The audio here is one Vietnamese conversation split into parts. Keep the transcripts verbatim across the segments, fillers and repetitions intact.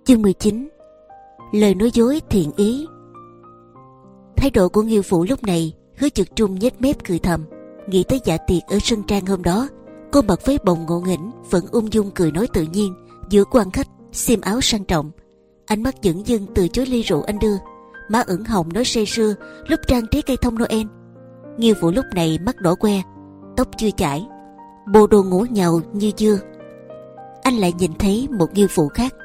Chương mười chín. Lời nói dối thiện ý. Thái độ của Nghiêu Phụ lúc này, Hứa Trực Trung nhếch mép cười thầm, nghĩ tới dạ tiệc ở sân trang hôm đó. Cô mặc váy bồng ngộ nghĩnh, vẫn ung dung cười nói tự nhiên giữa quan khách, xiêm áo sang trọng, ánh mắt dửng dưng từ chối ly rượu anh đưa, má ửng hồng nói say sưa lúc trang trí cây thông Noel. Nghiêu Phụ lúc này mắt đỏ que, tóc chưa chải, bộ đồ ngủ nhàu như dưa. Anh lại nhìn thấy một Nghiêu Phụ khác.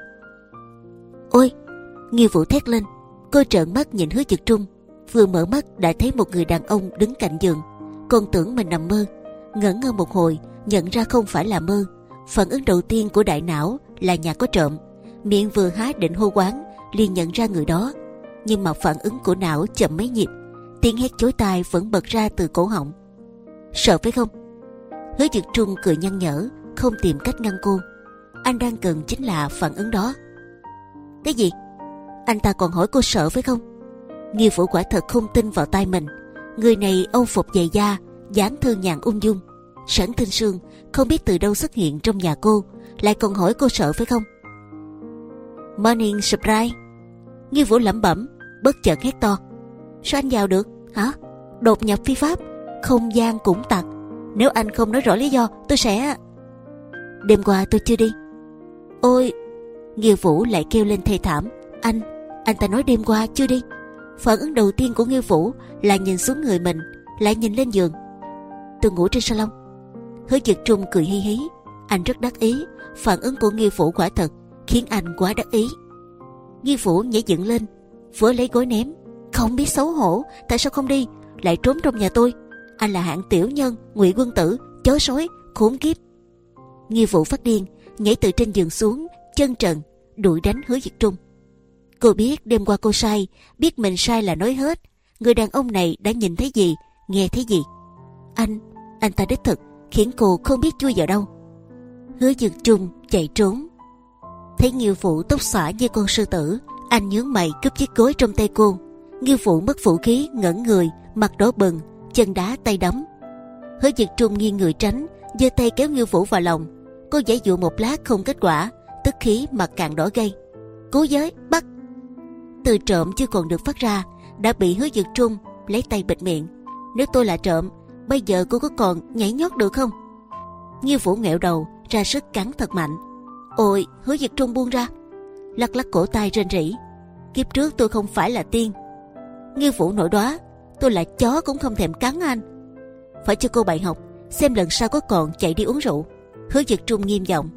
Ôi! Nghiêu Phụ thét lên. Cô trợn mắt nhìn Hứa Trực Trung, vừa mở mắt đã thấy một người đàn ông đứng cạnh giường. Còn tưởng mình nằm mơ, ngẩn ngơ một hồi nhận ra không phải là mơ. Phản ứng đầu tiên của đại não là nhà có trộm, miệng vừa há định hô quán liền nhận ra người đó, nhưng mà phản ứng của não chậm mấy nhịp, tiếng hét chối tai vẫn bật ra từ cổ họng. Sợ phải không? Hứa Trực Trung cười nhăn nhở, không tìm cách ngăn cô. Anh đang cần chính là phản ứng đó. Cái gì? Anh ta còn hỏi cô sợ phải không? Nghiêu Phụ quả thật không tin vào tai mình. Người này âu phục dày da, dáng thư nhàn ung dung, sẵn tinh sương, không biết từ đâu xuất hiện trong nhà cô, lại còn hỏi cô sợ phải không? Morning surprise. Nghiêu Phụ lẩm bẩm, bất chợt hét to. Sao anh vào được? Hả? Đột nhập phi pháp, không gian cũng tặc. Nếu anh không nói rõ lý do, tôi sẽ... Đêm qua tôi chưa đi. Ôi! Nghiêu Phụ lại kêu lên thê thảm. Anh, anh ta nói đêm qua chưa đi. Phản ứng đầu tiên của Nghiêu Phụ là nhìn xuống người mình, lại nhìn lên giường. Tôi ngủ trên salon. Hứa Trực Trung cười hi hí. Anh rất đắc ý. Phản ứng của Nghiêu Phụ quả thật khiến anh quá đắc ý. Nghiêu Phụ nhảy dựng lên, vừa lấy gối ném. Không biết xấu hổ, tại sao không đi, lại trốn trong nhà tôi? Anh là hạng tiểu nhân, ngụy quân tử, chó sói, khốn kiếp. Nghiêu Phụ phát điên, nhảy từ trên giường xuống, chân trần đuổi đánh Hứa Trực Trung. Cô biết đêm qua cô sai, biết mình sai là nói hết. Người đàn ông này đã nhìn thấy gì, nghe thấy gì. Anh, anh ta đích thực khiến cô không biết chui vào đâu. Hứa Trực Trung chạy trốn. Thấy Nghiêu Phụ tóc xõa như con sư tử, anh nhướng mày cướp chiếc gối trong tay cô. Nghiêu Phụ mất vũ khí, ngẩn người, mặt đỏ bừng, chân đá tay đấm. Hứa Trực Trung nghiêng người tránh, giơ tay kéo Nghiêu Phụ vào lòng. Cô giãy dụa một lát không kết quả, tức khí mặt càng đỏ gay. Cố giới, bắt! Từ trộm chưa còn được phát ra, đã bị Hứa Trực Trung lấy tay bịt miệng. Nếu tôi là trộm, bây giờ cô có còn nhảy nhót được không? Nghiêu Phụ nghẹo đầu, ra sức cắn thật mạnh. Ôi! Hứa Trực Trung buông ra, lắc lắc cổ tay rên rỉ. Kiếp trước tôi không phải là tiên. Nghiêu Phụ nổi đoá. Tôi là chó cũng không thèm cắn anh. Phải cho cô bài học, xem lần sau có còn chạy đi uống rượu. Hứa Trực Trung nghiêm giọng.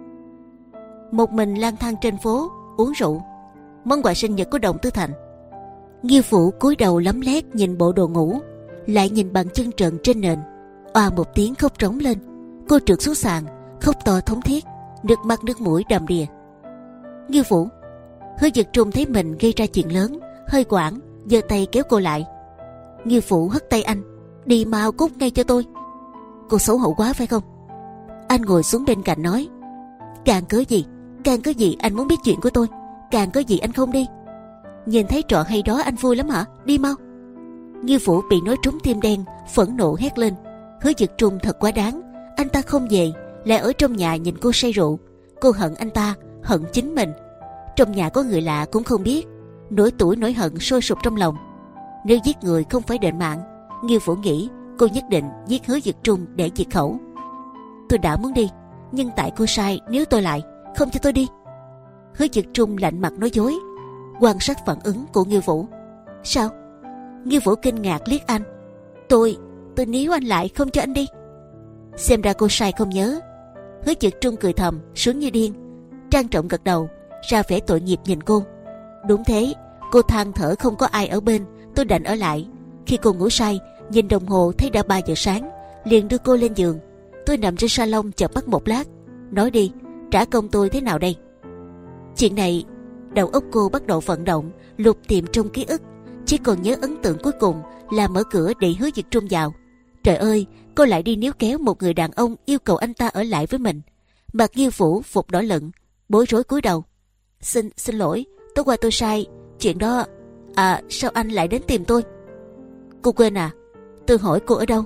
Một mình lang thang trên phố uống rượu, món quà sinh nhật của Đồng Tư Thành. Nghiêu Phụ cúi đầu lấm lét nhìn bộ đồ ngủ, lại nhìn bàn chân trần trên nền. Oa một tiếng khóc trống lên. Cô trượt xuống sàn, khóc to thống thiết, nước mắt nước mũi đầm đìa. Nghiêu Phụ! Hứa Trực Trung thấy mình gây ra chuyện lớn, hơi quảng, giơ tay kéo cô lại. Nghiêu Phụ hất tay anh. Đi mau, cút ngay cho tôi. Cô xấu hổ quá phải không? Anh ngồi xuống bên cạnh nói. Càng cớ gì, càng cớ gì anh muốn biết chuyện của tôi, càng cớ gì anh không đi. Nhìn thấy trò hay đó anh vui lắm hả? Đi mau! Nghiêu Phụ bị nói trúng tim đen, phẫn nộ hét lên. Hứa Trực Trung thật quá đáng. Anh ta không về, lại ở trong nhà nhìn cô say rượu. Cô hận anh ta, hận chính mình. Trong nhà có người lạ cũng không biết. Nỗi tủi nỗi hận sôi sục trong lòng. Nếu giết người không phải đền mạng, Nghiêu Phụ nghĩ cô nhất định giết Hứa Trực Trung để diệt khẩu. Tôi đã muốn đi, nhưng tại cô sai, nếu tôi lại không cho tôi đi. Hứa Trực Trung lạnh mặt nói dối, quan sát phản ứng của Nghiêu Phụ. Sao? Nghiêu Phụ kinh ngạc liếc anh. Tôi, tôi níu anh lại không cho anh đi. Xem ra cô sai không nhớ. Hứa Trực Trung cười thầm, sướng như điên, trang trọng gật đầu, ra vẻ tội nghiệp nhìn cô. Đúng thế, cô than thở không có ai ở bên, tôi đành ở lại. Khi cô ngủ say, nhìn đồng hồ thấy đã ba giờ sáng, liền đưa cô lên giường. Tôi nằm trên salon chợp mắt một lát. Nói đi, trả công tôi thế nào đây? Chuyện này, đầu óc cô bắt đầu vận động, lục tìm trong ký ức. Chỉ còn nhớ ấn tượng cuối cùng là mở cửa để Hứa Trực Trung vào. Trời ơi, cô lại đi níu kéo một người đàn ông yêu cầu anh ta ở lại với mình. Mặt Nghiêu Phụ phục đỏ lựng, bối rối cúi đầu. Xin, xin lỗi, tối qua tôi sai. Chuyện đó, à sao anh lại đến tìm tôi? Cô quên à? Tôi hỏi cô ở đâu?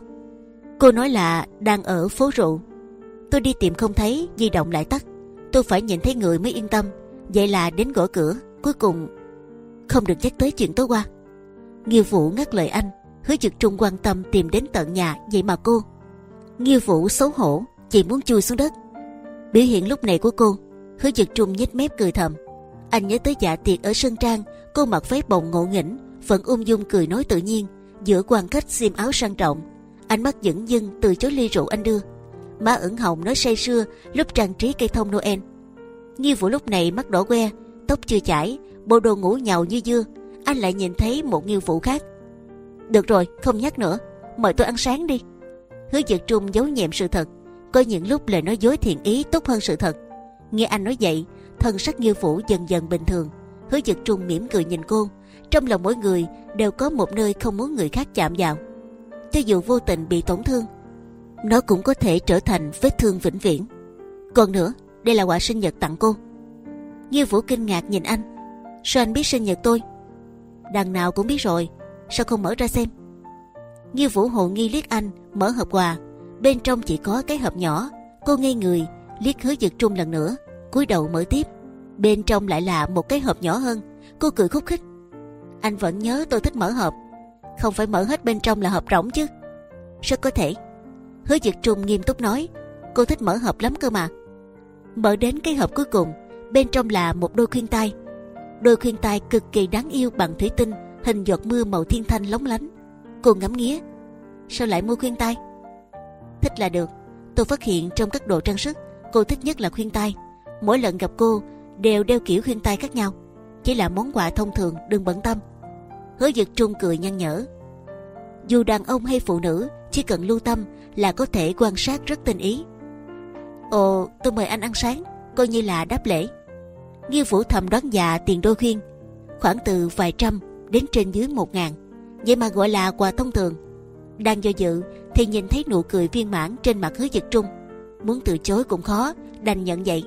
Cô nói là đang ở phố rượu. Tôi đi tìm không thấy, di động lại tắt. Tôi phải nhìn thấy người mới yên tâm. Vậy là đến gõ cửa, cuối cùng không được nhắc tới chuyện tối qua. Nghiêu Vũ ngắt lời anh. Hứa Dực Trung quan tâm tìm đến tận nhà, vậy mà cô. Nghiêu Vũ xấu hổ, chỉ muốn chui xuống đất. Biểu hiện lúc này của cô, Hứa Dực Trung nhếch mép cười thầm. Anh nhớ tới dạ tiệc ở Sơn Trang, cô mặc váy bồng ngộ nghĩnh, vẫn ung dung cười nói tự nhiên. Giữa quan khách xiêm áo sang trọng, ánh mắt dửng dưng từ chối ly rượu anh đưa. Má ửng hồng nói say sưa lúc trang trí cây thông Noel. Nghiêu Vũ lúc này mắt đỏ que, tóc chưa chải, bộ đồ ngủ nhàu như dưa. Anh lại nhìn thấy một Nghiêu Vũ khác. Được rồi, không nhắc nữa, mời tôi ăn sáng đi. Hứa Dực Trung giấu nhẹm sự thật. Có những lúc lời nói dối thiện ý tốt hơn sự thật. Nghe anh nói vậy, thân sắc Nghiêu Vũ dần dần bình thường. Hứa Dực Trung mỉm cười nhìn cô. Trong lòng mỗi người đều có một nơi không muốn người khác chạm vào. Cho dù vô tình bị tổn thương, nó cũng có thể trở thành vết thương vĩnh viễn. Còn nữa, đây là quà sinh nhật tặng cô. Nghiêu Vũ kinh ngạc nhìn anh. Sao anh biết sinh nhật tôi? Đằng nào cũng biết rồi, sao không mở ra xem? Nghiêu Vũ hồ nghi liếc anh, mở hộp quà. Bên trong chỉ có cái hộp nhỏ. Cô ngây người, liếc Hứa Dực Trung lần nữa, cúi đầu mở tiếp. Bên trong lại là một cái hộp nhỏ hơn. Cô cười khúc khích. Anh vẫn nhớ tôi thích mở hộp. Không phải mở hết bên trong là hộp rỗng chứ? Sao có thể? Hứa Dực Trung nghiêm túc nói. Cô thích mở hộp lắm cơ mà. Mở đến cái hộp cuối cùng, bên trong là một đôi khuyên tai. Đôi khuyên tai cực kỳ đáng yêu bằng thủy tinh, hình giọt mưa màu thiên thanh lóng lánh. Cô ngắm nghía. Sao lại mua khuyên tai? Thích là được. Tôi phát hiện trong các đồ trang sức, cô thích nhất là khuyên tai. Mỗi lần gặp cô đều đeo kiểu khuyên tai khác nhau. Chỉ là món quà thông thường, đừng bận tâm. Hứa Dực Trung cười nhăn nhở. Dù đàn ông hay phụ nữ, chỉ cần lưu tâm là có thể quan sát rất tinh ý. Ồ, tôi mời anh ăn sáng, coi như là đáp lễ. Nghiêu Vũ thầm đoán dạ tiền đôi khuyên, khoảng từ vài trăm đến trên dưới một ngàn. Vậy mà gọi là quà thông thường. Đang do dự thì nhìn thấy nụ cười viên mãn trên mặt Hứa Dực Trung. Muốn từ chối cũng khó, đành nhận vậy.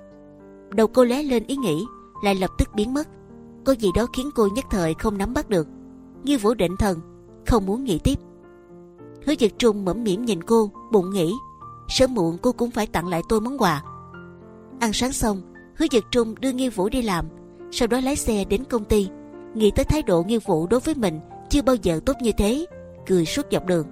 Đầu cô lóe lên ý nghĩ, lại lập tức biến mất. Có gì đó khiến cô nhất thời không nắm bắt được. Nghiêu Vũ định thần, không muốn nghĩ tiếp. Hứa Dực Trung mẫm mỉm nhìn cô, bụng nghĩ sớm muộn cô cũng phải tặng lại tôi món quà. Ăn sáng xong, Hứa Dực Trung đưa Nghiêu Vũ đi làm, sau đó lái xe đến công ty. Nghĩ tới thái độ Nghiêu Vũ đối với mình chưa bao giờ tốt như thế, cười suốt dọc đường.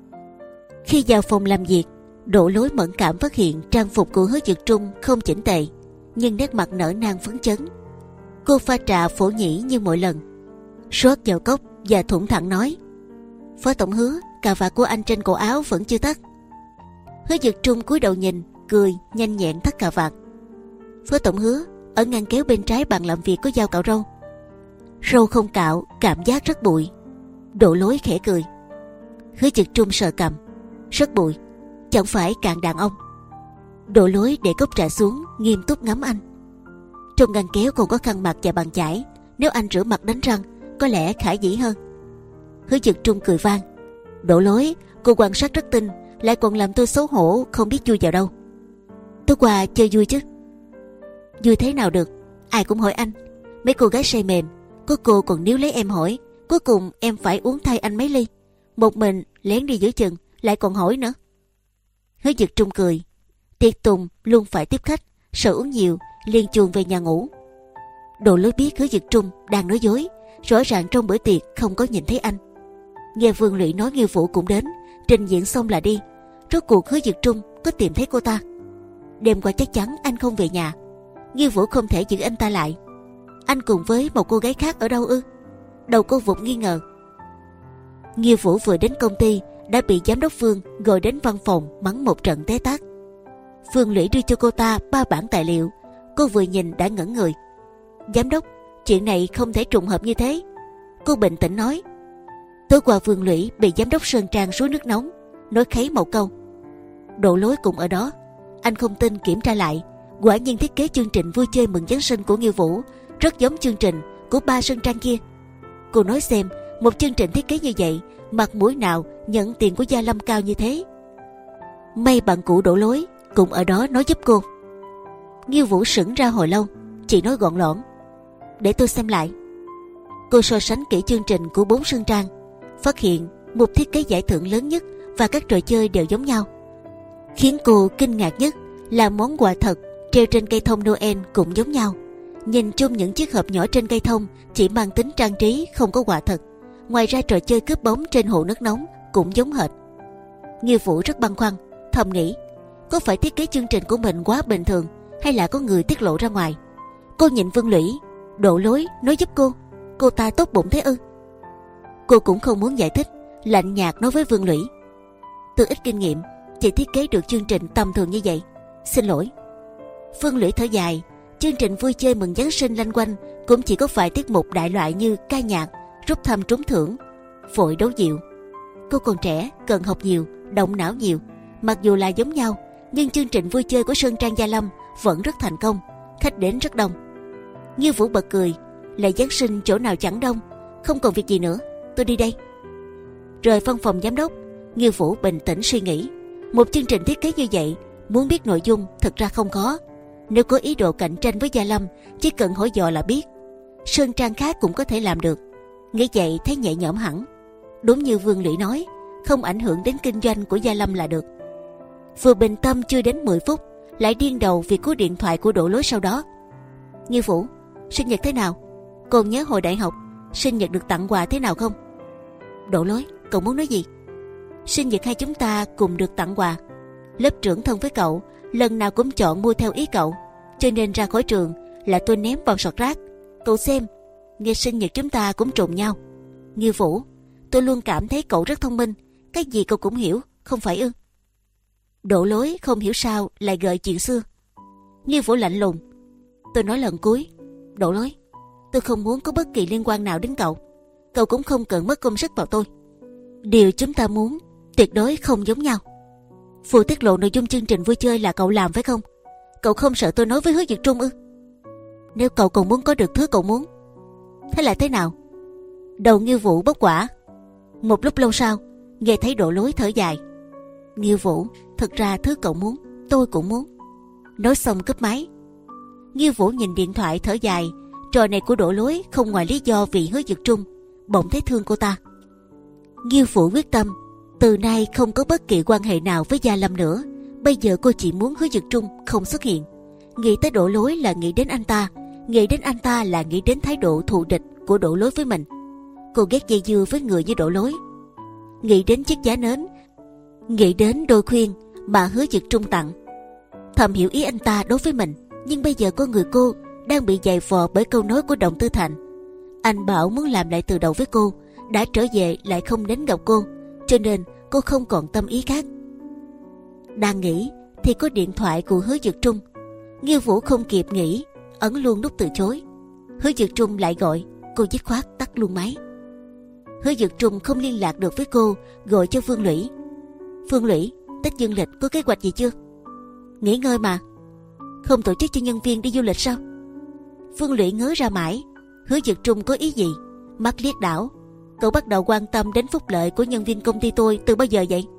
Khi vào phòng làm việc, Đỗ Lối mẫn cảm phát hiện trang phục của Hứa Dực Trung không chỉnh tề, nhưng nét mặt nở nang phấn chấn. Cô pha trà phổ nhĩ như mọi lần, rót vào cốc và thủng thẳng nói: Phó tổng Hứa, cà vạt của anh trên cổ áo vẫn chưa thắt. Hứa Dực Trung cúi đầu nhìn, cười nhanh nhẹn thắt cà vạt. Phó tổng Hứa, ở ngăn kéo bên trái bàn làm việc có dao cạo râu. Râu không cạo, cảm giác rất bụi. Đỗ Lối khẽ cười. Hứa Dực Trung sờ cằm. Rất bụi, chẳng phải càng đàn ông. Đỗ Lối để cốc trà xuống, nghiêm túc ngắm anh. Trong ngăn kéo còn có khăn mặt và bàn chải, nếu anh rửa mặt đánh răng có lẽ khả dĩ hơn. Hứa Dực Trung cười vang. Đỗ Lối, cô quan sát rất tinh, lại còn làm tôi xấu hổ không biết chui vào đâu. Tối qua chơi vui chứ? Vui thế nào được, ai cũng hỏi anh. Mấy cô gái say mềm, có cô còn níu lấy em hỏi. Cuối cùng em phải uống thay anh mấy ly, một mình lén đi giữa chừng, lại còn hỏi nữa. Hứa Dực Trung cười. Tiệc tùng luôn phải tiếp khách, sợ uống nhiều liền chuồn về nhà ngủ. Đỗ Lối biết Hứa Dực Trung đang nói dối, rõ ràng trong bữa tiệc không có nhìn thấy anh. Nghe Vương Lụy nói Nghiêu Vũ cũng đến, trình diễn xong là đi. Rốt cuộc Hứa Dực Trung có tìm thấy cô ta. Đêm qua chắc chắn anh không về nhà, Nghiêu Vũ không thể giữ anh ta lại. Anh cùng với một cô gái khác ở đâu ư? Đầu cô vụt nghi ngờ. Nghiêu Vũ vừa đến công ty đã bị giám đốc Phương gọi đến văn phòng mắng một trận té tát. Phương Lũy đưa cho cô ta ba bản tài liệu, cô vừa nhìn đã ngẩn người. Giám đốc, chuyện này không thể trùng hợp như thế. Cô bình tĩnh nói. Tối qua Phương Lũy bị giám đốc Sơn Trang suối nước nóng, nói khấy một câu. Đỗ Lối cũng ở đó. Anh không tin kiểm tra lại, quả nhiên thiết kế chương trình vui chơi mừng Giáng sinh của Nghiêu Vũ rất giống chương trình của ba Sơn Trang kia. Cô nói xem, một chương trình thiết kế như vậy, mặt mũi nào nhận tiền của Gia Lâm cao như thế? May bạn cũ Đỗ Lối cũng ở đó nói giúp cô. Nghiêu Vũ sững ra hồi lâu, chỉ nói gọn lõn. Để tôi xem lại. Cô so sánh kỹ chương trình của bốn Sơn Trang, phát hiện một thiết kế giải thưởng lớn nhất và các trò chơi đều giống nhau. Khiến cô kinh ngạc nhất là món quà thật treo trên cây thông Noel cũng giống nhau. Nhìn chung những chiếc hộp nhỏ trên cây thông chỉ mang tính trang trí, không có quà thật. Ngoài ra trò chơi cướp bóng trên hồ nước nóng cũng giống hệt. Nghiêu Vũ rất băn khoăn, thầm nghĩ có phải thiết kế chương trình của mình quá bình thường hay là có người tiết lộ ra ngoài. Cô nhìn Vương Lũy, Độ Lối nói giúp cô. Cô ta tốt bụng thế ư? Cô cũng không muốn giải thích, lạnh nhạt nói với Vương Lũy: tôi ít kinh nghiệm, chỉ thiết kế được chương trình tầm thường như vậy, xin lỗi. Vương Lũy thở dài. Chương trình vui chơi mừng Giáng sinh lanh quanh cũng chỉ có vài tiết mục đại loại như ca nhạc, rút thăm trúng thưởng, vội đấu diệu. Cô còn trẻ, cần học nhiều, động não nhiều. Mặc dù là giống nhau, nhưng chương trình vui chơi của Sơn Trang Gia Lâm vẫn rất thành công, khách đến rất đông. Nghiêu Vũ bật cười, lễ Giáng sinh chỗ nào chẳng đông, không còn việc gì nữa, tôi đi đây. Rời văn phòng giám đốc, Nghiêu Vũ bình tĩnh suy nghĩ. Một chương trình thiết kế như vậy, muốn biết nội dung thực ra không khó. Nếu có ý đồ cạnh tranh với Gia Lâm, chỉ cần hỏi dò là biết. Sơn Trang khác cũng có thể làm được. Nghĩ vậy thấy nhẹ nhõm hẳn. Đúng như Vương Lũy nói, không ảnh hưởng đến kinh doanh của Gia Lâm là được. Vừa bình tâm chưa đến mười phút, lại điên đầu vì cú điện thoại của Độ Lối sau đó. Nghiêu Vũ, sinh nhật thế nào? Còn nhớ hồi đại học sinh nhật được tặng quà thế nào không? Độ Lối, cậu muốn nói gì? Sinh nhật hai chúng ta cùng được tặng quà. Lớp trưởng thân với cậu, lần nào cũng chọn mua theo ý cậu, cho nên ra khỏi trường là tôi ném vào sọt rác. Cậu xem, ngày sinh nhật chúng ta cũng trùng nhau. Nghiêu Vũ, tôi luôn cảm thấy cậu rất thông minh, cái gì cậu cũng hiểu, không phải ư? Độ Lối không hiểu sao lại gợi chuyện xưa. Nghiêu Vũ lạnh lùng, tôi nói lần cuối, Độ Lối, tôi không muốn có bất kỳ liên quan nào đến cậu. Cậu cũng không cần mất công sức vào tôi. Điều chúng ta muốn tuyệt đối không giống nhau. Phụ tiết lộ nội dung chương trình vui chơi là cậu làm phải không? Cậu không sợ tôi nói với Hứa Dực Trung ư? Nếu cậu còn muốn có được thứ cậu muốn, thế là thế nào? Đầu Nghiêu Vũ bốc quả. Một lúc lâu sau, nghe thấy Độ Lối thở dài. Nghiêu Vũ, thật ra thứ cậu muốn, tôi cũng muốn. Nói xong cúp máy. Nghiêu Vũ nhìn điện thoại thở dài. Trò này của Độ Lối không ngoài lý do vì Hứa Dực Trung, bỗng thấy thương cô ta. Nghiêu Vũ quyết tâm từ nay không có bất kỳ quan hệ nào với Gia Lâm nữa. Bây giờ cô chỉ muốn Hứa Dực Trung không xuất hiện. Nghĩ tới Độ Lối là nghĩ đến anh ta, nghĩ đến anh ta là nghĩ đến thái độ thù địch của Độ Lối với mình. Cô ghét dây dưa với người như Độ Lối. Nghĩ đến chiếc giá nến, nghĩ đến đôi khuyên mà Hứa Dực Trung tặng. Thầm hiểu ý anh ta đối với mình, nhưng bây giờ con người cô đang bị giày vò bởi câu nói của Đồng Tư Thành. Anh bảo muốn làm lại từ đầu với cô, đã trở về lại không đến gặp cô, cho nên cô không còn tâm ý khác. Đang nghĩ thì có điện thoại của Hứa Dực Trung. Nghiêu Vũ không kịp nghĩ, ấn luôn nút từ chối. Hứa Dực Trung lại gọi, cô dứt khoát tắt luôn máy. Hứa Dực Trung không liên lạc được với cô, gọi cho Phương Lũy. Phương Lũy, Tết dương lịch có kế hoạch gì chưa? Nghỉ ngơi mà. Không tổ chức cho nhân viên đi du lịch sao? Phương Lũy ngớ ra mãi. Hứa Dực Trung có ý gì? Mắt liếc đảo. Cậu bắt đầu quan tâm đến phúc lợi của nhân viên công ty tôi từ bao giờ vậy?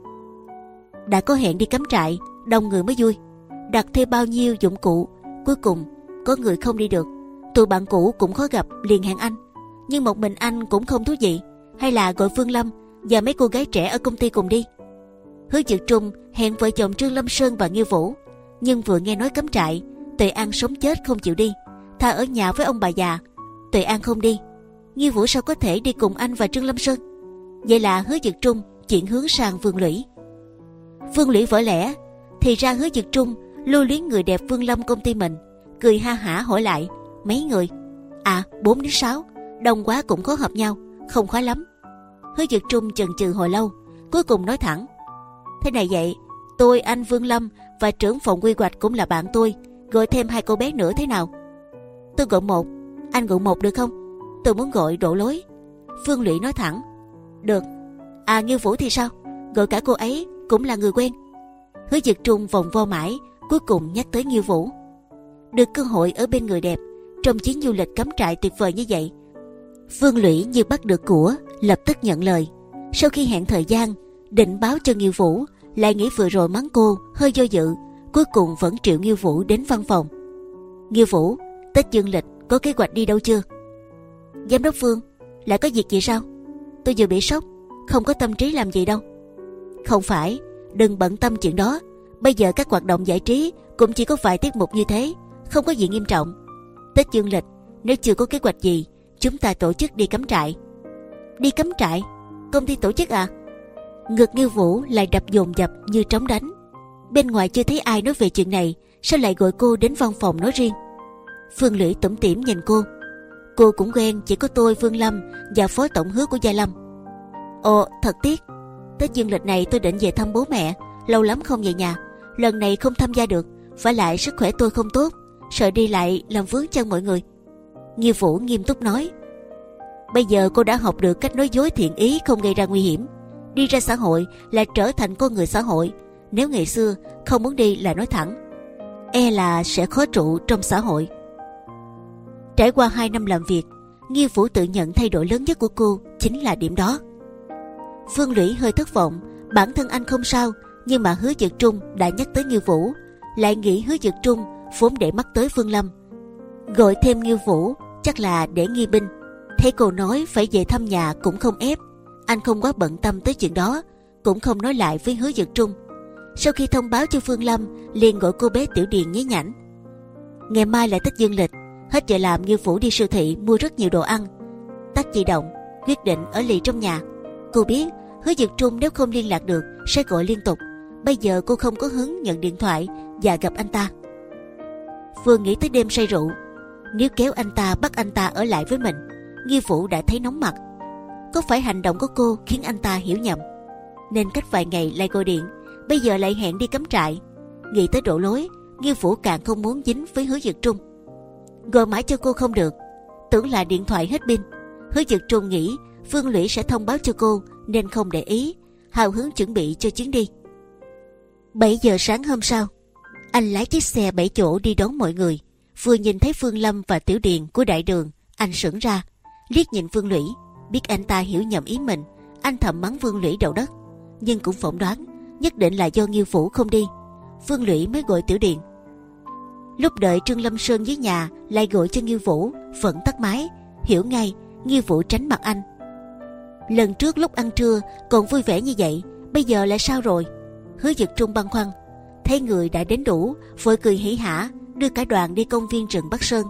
Đã có hẹn đi cắm trại, đông người mới vui. Đặt thêm bao nhiêu dụng cụ, cuối cùng có người không đi được. Tụi bạn cũ cũng khó gặp, liền hẹn anh. Nhưng một mình anh cũng không thú vị. Hay là gọi Phương Lâm và mấy cô gái trẻ ở công ty cùng đi. Hứa Dực Trung hẹn vợ chồng Trương Lâm Sơn và Nghiêu Vũ, nhưng vừa nghe nói cắm trại, Tuệ An sống chết không chịu đi, thà ở nhà với ông bà già. Tuệ An không đi, Nghiêu Vũ sao có thể đi cùng anh và Trương Lâm Sơn? Vậy là Hứa Dực Trung chuyển hướng sang Vương Lũy. Vương Lũy vỡ lẽ, thì ra Hứa Dực Trung lưu luyến người đẹp Vương Lâm công ty mình, cười ha hả hỏi lại, mấy người? À, bốn đến sáu, đông quá cũng khó hợp nhau, không khó lắm. Hứa Dực Trung chần chừ hồi lâu, cuối cùng nói thẳng, thế này vậy, tôi, anh Vương Lâm và trưởng phòng quy hoạch cũng là bạn tôi, gọi thêm hai cô bé nữa thế nào? Tôi gọi một, anh gọi một được không? Tôi muốn gọi Độ Lối. Phương Lũy nói thẳng, được. À, Nghiêu Vũ thì sao? Gọi cả cô ấy, cũng là người quen. Hứa Dực Trung vòng vo mãi, cuối cùng nhắc tới Nghiêu Vũ. Được cơ hội ở bên người đẹp trong chuyến du lịch cắm trại tuyệt vời như vậy, Phương Lũy như bắt được của, lập tức nhận lời. Sau khi hẹn thời gian định báo cho Nghiêu Vũ, lại nghĩ vừa rồi mắng cô hơi do dự, cuối cùng vẫn triệu Nghiêu Vũ đến văn phòng. Nghiêu Vũ, Tết dương lịch có kế hoạch đi đâu chưa? Giám đốc Phương, lại có việc gì sao? Tôi vừa bị sốc, không có tâm trí làm gì đâu. Không phải, đừng bận tâm chuyện đó. Bây giờ các hoạt động giải trí cũng chỉ có vài tiết mục như thế, không có gì nghiêm trọng. Tết dương lịch, nếu chưa có kế hoạch gì, chúng ta tổ chức đi cắm trại. Đi cắm trại? Công ty tổ chức à? Ngực Nghiêu Vũ lại đập dồn dập như trống đánh. Bên ngoài chưa thấy ai nói về chuyện này, sao lại gọi cô đến văn phòng nói riêng? Phương Lũy tủm tỉm nhìn cô. Cô cũng quen, chỉ có tôi, Phương Lâm và phó tổng Hứa của Gia Lâm. Ồ, thật tiếc. Tết dương lịch này tôi định về thăm bố mẹ, lâu lắm không về nhà. Lần này không tham gia được, phải lại sức khỏe tôi không tốt, sợ đi lại làm vướng chân mọi người. Nghiêu Vũ nghiêm túc nói. Bây giờ cô đã học được cách nói dối thiện ý không gây ra nguy hiểm. Đi ra xã hội là trở thành con người xã hội. Nếu ngày xưa không muốn đi là nói thẳng, e là sẽ khó trụ trong xã hội. Trải qua hai năm làm việc, Nghiêu Vũ tự nhận thay đổi lớn nhất của cô chính là điểm đó. Phương Lũy hơi thất vọng. Bản thân anh không sao, nhưng mà Hứa Dực Trung đã nhắc tới Nghiêu Vũ, lại nghĩ Hứa Dực Trung vốn để mắt tới Phương Lâm, gọi thêm Nghiêu Vũ chắc là để nghi binh. Thấy cô nói phải về thăm nhà cũng không ép, anh không quá bận tâm tới chuyện đó, cũng không nói lại với Hứa Dực Trung. Sau khi thông báo cho Phương Lâm, liền gọi cô bé Tiểu Điền nhí nhảnh. Ngày mai là Tết dương lịch, hết giờ làm Nghiêu Vũ đi siêu thị mua rất nhiều đồ ăn. Tắt di động, quyết định ở lì trong nhà. Cô biết Hứa Dực Trung nếu không liên lạc được sẽ gọi liên tục. Bây giờ cô không có hứng nhận điện thoại và gặp anh ta. Vừa nghĩ tới đêm say rượu, nếu kéo anh ta bắt anh ta ở lại với mình, Nghiêu Vũ đã thấy nóng mặt. Có phải hành động của cô khiến anh ta hiểu nhầm, nên cách vài ngày lại gọi điện, bây giờ lại hẹn đi cắm trại. Nghĩ tới Đỗ Lối, Nghiêu Vũ càng không muốn dính với Hứa Dực Trung. Gọi mãi cho cô không được, tưởng là điện thoại hết pin. Hứa Dực Trung nghĩ Phương Lũy sẽ thông báo cho cô nên không để ý, hào hứng chuẩn bị cho chuyến đi. bảy giờ sáng hôm sau, anh lái chiếc xe bảy chỗ đi đón mọi người. Vừa nhìn thấy Phương Lâm và Tiểu Điền của đại đường, anh sững ra, liếc nhìn Phương Lũy, biết anh ta hiểu nhầm ý mình. Anh thầm mắng Phương Lũy đầu đất, nhưng cũng phỏng đoán nhất định là do Nghiêu Vũ không đi. Phương Lũy mới gọi Tiểu Điền. Lúc đợi Trương Lâm Sơn dưới nhà, lại gọi cho Nghiêu Vũ, vẫn tắt máy, hiểu ngay Nghiêu Vũ tránh mặt anh. Lần trước lúc ăn trưa còn vui vẻ như vậy, bây giờ lại sao rồi? Hứa Dực Trung băn khoăn, thấy người đã đến đủ, vội cười hỉ hả đưa cả đoàn đi công viên rừng Bắc Sơn.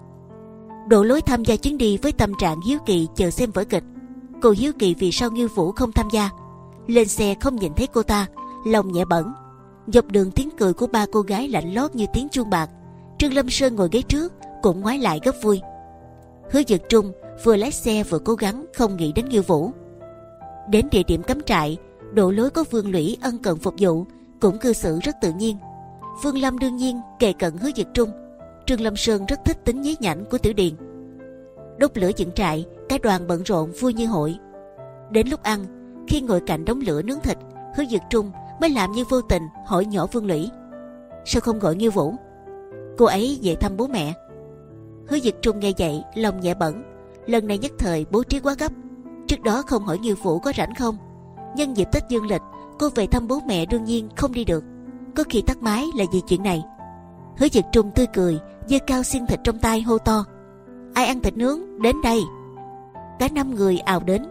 Đỗ Lối tham gia chuyến đi với tâm trạng hiếu kỳ chờ xem vở kịch. Cô hiếu kỳ vì sao Nghiêu Vũ không tham gia. Lên xe không nhìn thấy cô ta, lòng nhẹ bẩn. Dọc đường tiếng cười của ba cô gái lạnh lót như tiếng chuông bạc. Trương Lâm Sơn ngồi ghế trước cũng ngoái lại gấp vui. Hứa Dực Trung vừa lái xe vừa cố gắng không nghĩ đến Nghiêu Vũ. Đến địa điểm cắm trại, Đỗ Lối có Phương Lũy ân cần phục vụ, cũng cư xử rất tự nhiên. Phương Lâm đương nhiên kề cận Hứa Dực Trung. Trương Lâm Sơn rất thích tính nhí nhảnh của Tiểu Điền. Đốt lửa dựng trại, cả đoàn bận rộn vui như hội. Đến lúc ăn, khi ngồi cạnh đống lửa nướng thịt, Hứa Dực Trung mới làm như vô tình hỏi nhỏ Phương Lũy, sao không gọi Nghiêu Vũ? Cô ấy về thăm bố mẹ. Hứa Dực Trung nghe vậy lòng nhẹ bẩn. Lần này nhất thời bố trí quá gấp. Trước đó không hỏi Nghiêu Vũ có rảnh không. Nhân dịp Tết dương lịch, cô về thăm bố mẹ đương nhiên không đi được. Có khi tắt máy là vì chuyện này. Hứa Dực Trung tươi cười, giơ cao xiên thịt trong tay hô to, ai ăn thịt nướng đến đây. Cả năm người ào đến.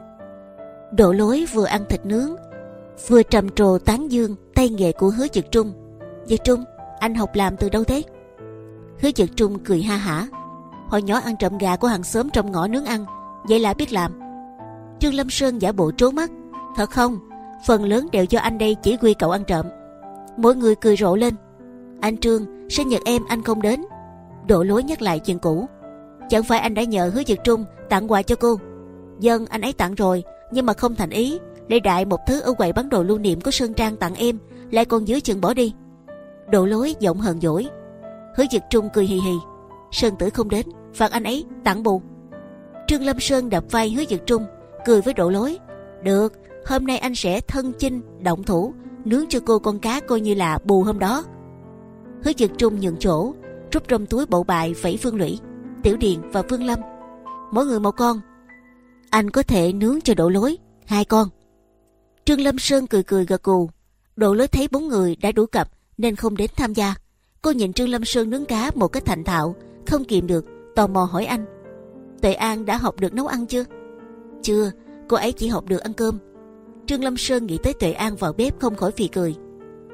Đỗ Lối vừa ăn thịt nướng vừa trầm trồ tán dương tay nghề của Hứa Dực Trung. Dực Trung, anh học làm từ đâu thế? Hứa Dực Trung cười ha hả, hồi nhỏ ăn trộm gà của hàng xóm trong ngõ nướng ăn, vậy là biết làm. Trương Lâm Sơn giả bộ trố mắt, thật không? Phần lớn đều do anh đây chỉ huy cậu ăn trộm. Mỗi người cười rộ lên. Anh Trương, sinh nhật em anh không đến. Đỗ Lối nhắc lại chuyện cũ. Chẳng phải anh đã nhờ Hứa Dực Trung tặng quà cho cô? Dân anh ấy tặng rồi, nhưng mà không thành ý, để đại một thứ ở quầy bán đồ lưu niệm của Sơn Trang tặng em, lại còn dưới chừng bỏ đi. Đỗ Lối giọng hờn dỗi. Hứa Dực Trung cười hì hì. Sơn Tử không đến, phạt anh ấy tặng bù. Trương Lâm Sơn đập vai Hứa Dực Trung, cười với Đỗ Lối. Được, hôm nay anh sẽ thân chinh động thủ, nướng cho cô con cá coi như là bù hôm đó. Hứa Dực Trung nhường chỗ, rút trong túi bộ bài vẫy Phương Lũy, Tiểu Điền và Phương Lâm. Mỗi người một con. Anh có thể nướng cho Đỗ Lối hai con. Trương Lâm Sơn cười cười gật gù. Đỗ Lối thấy bốn người đã đủ cặp nên không đến tham gia. Cô nhìn Trương Lâm Sơn nướng cá một cách thành thạo, không kìm được tò mò hỏi anh, Tuệ An đã học được nấu ăn chưa? Chưa, cô ấy chỉ học được ăn cơm. Trương Lâm Sơn nghĩ tới Tuệ An vào bếp không khỏi phì cười.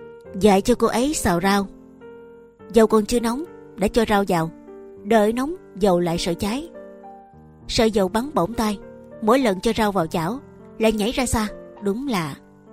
Dạy cho cô ấy xào rau. Dầu còn chưa nóng đã cho rau vào, đợi nóng dầu lại sợ cháy. Sợi dầu bắn bỏng tay, mỗi lần cho rau vào chảo lại nhảy ra xa. Đúng là